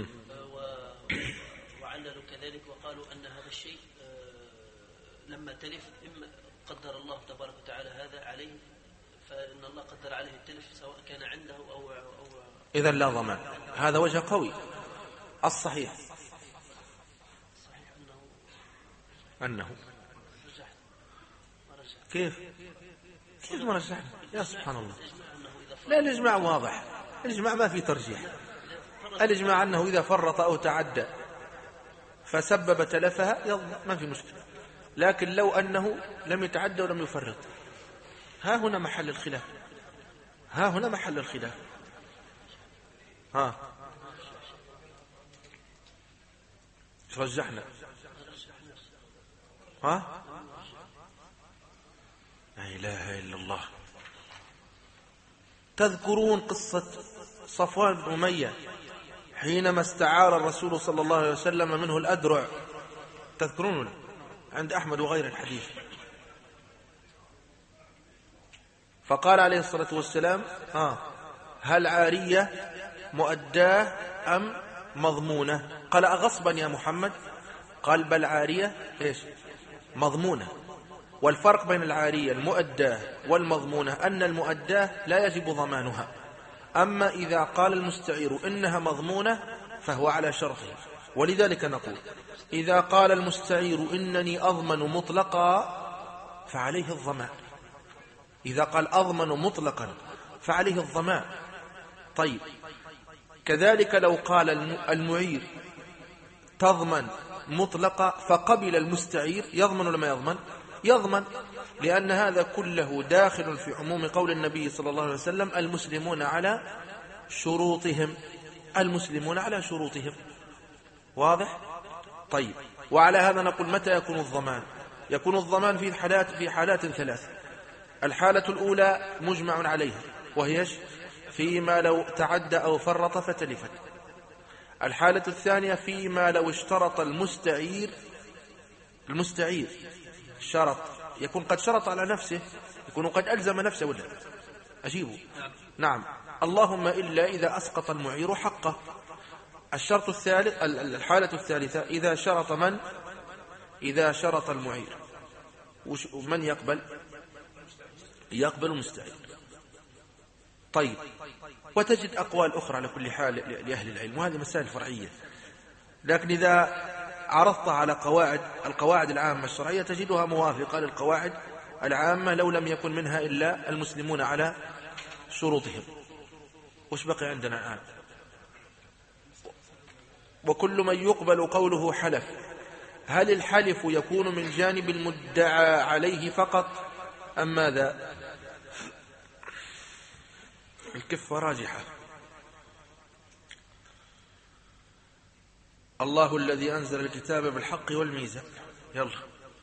Speaker 3: وعللوا كذلك، وقالوا أن هذا الشيء لما تلف إما قدر الله تبارك وتعالى هذا عليه، فإن الله قدر عليه التلف سواء كان عنده أو
Speaker 1: إذا لا ضمان. هذا وجه قوي. الصحيح أنه كيف ما رجحنا؟ يا سبحان الله، لا، الإجماع واضح، الإجماع ما في ترجيح. الإجماع أنه إذا فرط أو تعدى فسبب تلفها يلا ما في مشكلة. لكن لو أنه لم يتعدى ولم يفرط، ها هنا محل الخلاف. ايش رجحنا؟ لا إله إلا الله. تذكرون قصة صفوان بن أمية حينما استعار الرسول صلى الله عليه وسلم منه الأدرع، تذكرون عند أحمد وغير الحديث، فقال عليه الصلاة والسلام هل عارية مؤداه أم مضمونة؟ قال أغصبا يا محمد؟ قال بل عارية مضمونة. والفرق بين العارية المؤداه والمضمونة أن المؤداه لا يجب ضمانها، أما إذا قال المستعير إنها مضمونة فهو على شرطه. ولذلك نقول إذا قال المستعير إنني أضمن مطلقا فعليه الضمان، إذا قال أضمن مطلقا فعليه الضمان. طيب كذلك لو قال المعير تضمن مطلقا فقبل المستعير، يضمن ولا ما يضمن؟ يضمن، لأن هذا كله داخل في عموم قول النبي صلى الله عليه وسلم المسلمون على شروطهم، المسلمون على شروطهم. واضح؟ طيب، وعلى هذا نقول متى يكون الضمان؟ يكون الضمان في حالات ثلاث. الحالة الأولى مجمع عليها وهي فيما لو تعدى أو فرط فتلفت. الحالة الثانية فيما لو اشترط المستعير شرط، يكون قد شرط على نفسه، يكون قد ألزم نفسه ولا أجيبه؟ نعم، اللهم إلا إذا أسقط المعير حقه. الشرط الثالث، الحالة الثالثة إذا شرط إذا شرط المعير، ومن يقبل المستعير. طيب، وتجد أقوال أخرى على كل حال لأهل العلم، وهذه مسائل فرعية، لكن إذا عرضتها على القواعد العامة الشرعية تجدها موافقة للقواعد العامة لو لم يكن منها إلا المسلمون على شروطهم. وش بقي عندنا الآن؟ وكل من يقبل قوله حلف. هل الحلف يكون من جانب المدعى عليه فقط أم ماذا؟ الكفة راجحة. الله الذي أنزل الكتاب بالحق والميزان. يلا.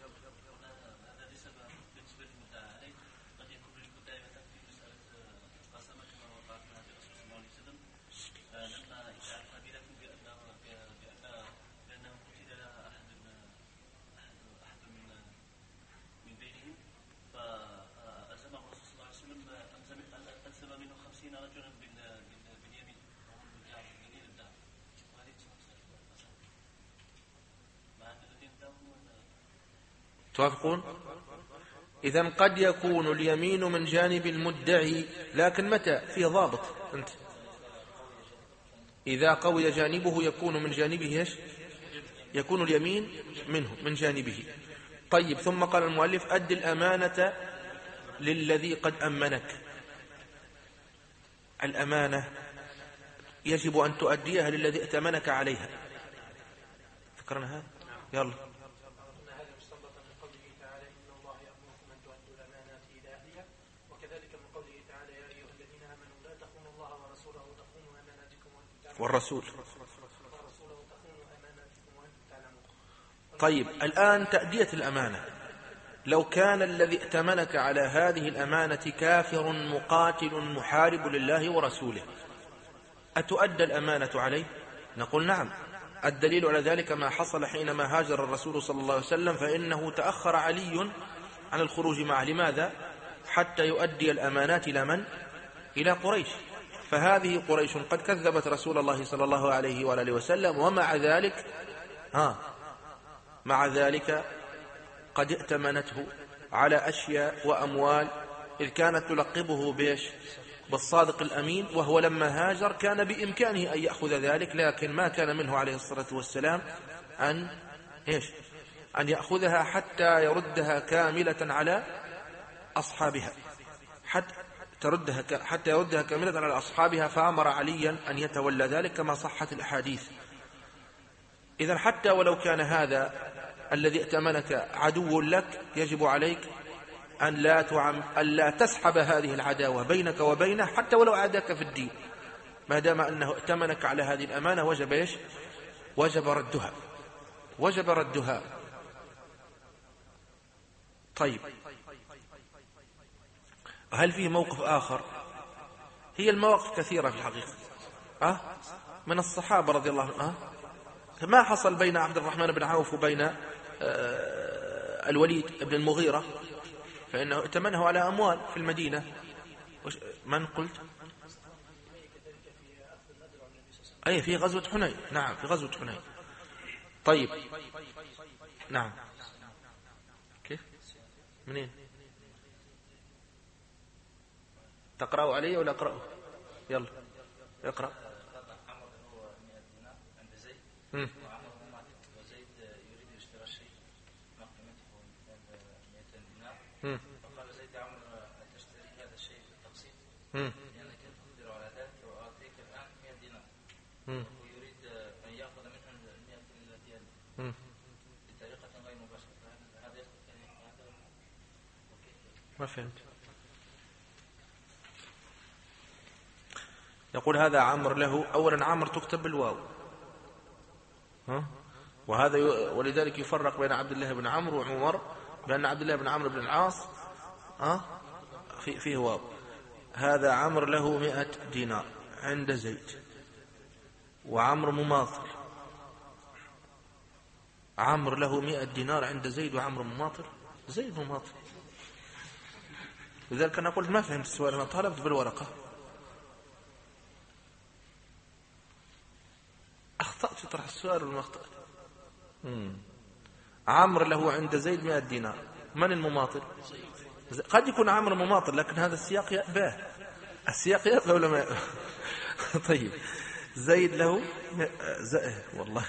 Speaker 1: توافقون؟ إذن قد يكون اليمين من جانب المدعي، لكن متى؟ في ضابط. أنت إذا قوي جانبه يكون من جانبه يكون اليمين من جانبه. طيب، ثم قال المؤلف أد الأمانة للذي قد أمنك. الأمانة يجب أن تؤديها للذي ائتمنك عليها. فكرنا هذا؟ يلا. والرسول. طيب، الآن تأدية الأمانة. لو كان الذي ائتمنك على هذه الأمانة كافر مقاتل محارب لله ورسوله، أتؤدى الأمانة عليه؟ نقول نعم. الدليل على ذلك ما حصل حينما هاجر الرسول صلى الله عليه وسلم، فإنه تأخر علي عن الخروج معه. لماذا؟ حتى يؤدي الأمانات إلى من؟ إلى قريش. فهذه قريش قد كذبت رسول الله صلى الله عليه وآله وسلم، ومع ذلك قد ائتمنته على أشياء وأموال، إذ كانت تلقبه بالصادق الأمين، وهو لما هاجر كان بإمكانه أن يأخذ ذلك، لكن ما كان منه عليه الصلاة والسلام أن يأخذها حتى يردها كاملة على أصحابها، حتى يردها كاملة على أصحابها، فأمر عليا أن يتولى ذلك كما صحت الأحاديث. إذن حتى ولو كان هذا الذي ائتمنك عدو لك، يجب عليك أن لا تسحب هذه العداوة بينك وبينه، حتى ولو عاداك في الدين، ما دام أنه ائتمنك على هذه الأمانة وجب ردها. طيب، هل فيه موقف آخر؟ هي المواقف كثيرة في الحقيقة. من الصحابة رضي الله عنهم. ما حصل بين عبد الرحمن بن عوف وبين الوليد بن المغيرة، فإنه ائتمنه على أموال في المدينة. من قلت؟ أي في غزوة حنين. نعم في غزوة حنين. طيب نعم. كيف منين تقرأوا علي ولا أقرأه؟ يلا اقرأ.
Speaker 8: وزيد يريد اشتراء شيء ما قيمته 200 دينار، فقال زيد عمرو تشتري هذا الشيء بالتقسيط لأنك تقدر على ذلك وأعطيك الآن 100 دينار، ويريد أن يأخذ منها 100 التي يده بطريقة غير مباشرة. هذا يدخل يعني هذا
Speaker 1: ما فهمت. يقول هذا عمرو له. أولا عمرو تكتب بالواو، وهذا ولذلك يفرق بين عبد الله بن عمرو وعمر، بأن عبد الله بن عمرو بن العاص فيه واو. هذا عمرو له 100 دينار عند زيد، وعمرو مماطل. عمرو له 100 دينار عند زيد وعمرو مماطل. زيد مماطل. لذلك أنا قلت ما فهمت السؤال، أنا طالبت بالورقة. أخطأت في طرح السؤال ولا ما أخطأت؟ عمرو له عند زيد 100 دينار. من المماطل؟ قد يكون عمرو مماطل، لكن هذا السياق يأباه. السياق يأباه ولا ما يأباه؟ طيب زيد له والله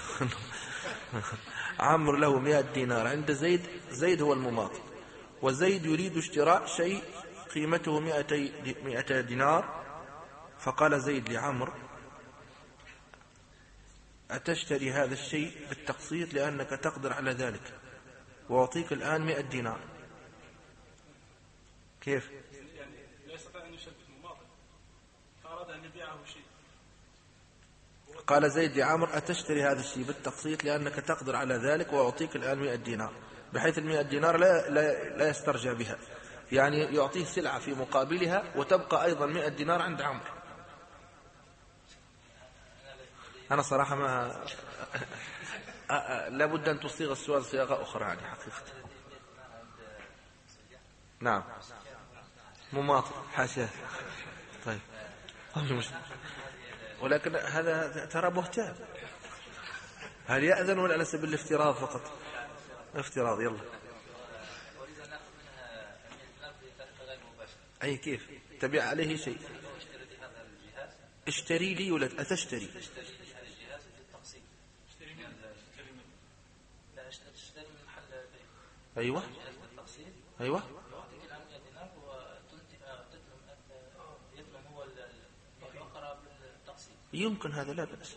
Speaker 1: عمرو له 100 دينار عند زيد. زيد هو المماطل، وزيد يريد اشتراء شيء قيمته 200 دينار، فقال زيد لعمرو أتشتري هذا الشيء بالتقسيط لأنك تقدر على ذلك، وأعطيك الآن 100 دينار. كيف؟
Speaker 5: يعني لا يستطيع أن يشبه مماطل، فأراد أن يبيعه شيء.
Speaker 1: قال زيد لعمرو أتشتري هذا الشيء بالتقسيط لأنك تقدر على ذلك، وأعطيك الآن 100 دينار، بحيث 100 دينار لا يسترجع بها، يعني يعطيه سلعة في مقابلها وتبقى أيضا 100 دينار عند عمرو. أنا صراحة ما لابد أن تصيغ السؤال صياغة أخرى يعني حقيقة. نعم مماطل حاشا. طيب ولكن هذا ترى بهتان. هل يأذن ولا على سبيل الافتراض فقط؟ افتراض. يلا أي كيف تبيع عليه شيء؟ اشتري لي ولا أتشتري؟ أيوة أيوة. يمكن هذا لا بأس.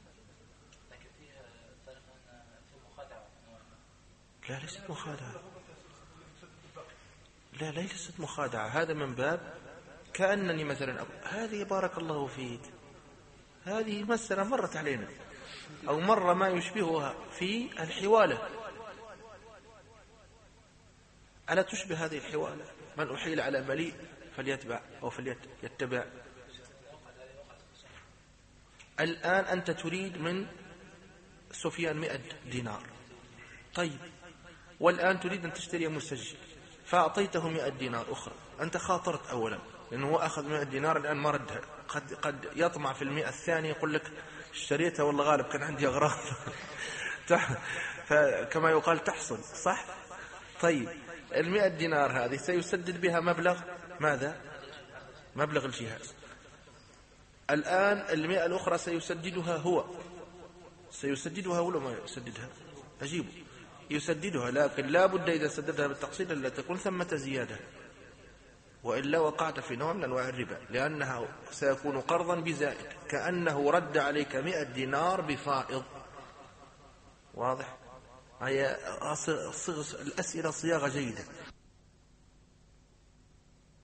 Speaker 1: لا ليست مخادعة. لا ليست مخادعة. هذا من باب كأنني مثلا هذه بارك الله فيك، هذه مسألة مرت علينا أو مرة ما يشبهها في الحوالة. ألا تشبه هذه الحوالة؟ من أحيل على مليء فليتبع أو فليتبع. الآن أنت تريد من سفيان 100 دينار، طيب، والآن تريد أن تشتري مسجل، فأعطيته 100 دينار أخرى. أنت خاطرت أولا لأنه هو أخذ 100 دينار الآن ما ردها، قد يطمع في 100 الثانية يقول لك اشتريتها والله غالب كان عندي أغراض فكما يقال تحصل صح. طيب 100 دينار هذه سيسدد بها مبلغ ماذا؟ مبلغ الجهاز. الآن 100 الأخرى سيسددها ولا ما يسددها؟ أجيبه يسددها، لكن لا بد إذا سددها بالتقسيط ألا تكون ثمة زيادة، وإلا وقعت في نوع من أنواع الربا، لأنها سيكون قرضا بزائد، كأنه رد عليك 100 دينار بفائض. واضح؟ هي الأسئلة صياغة جيدة.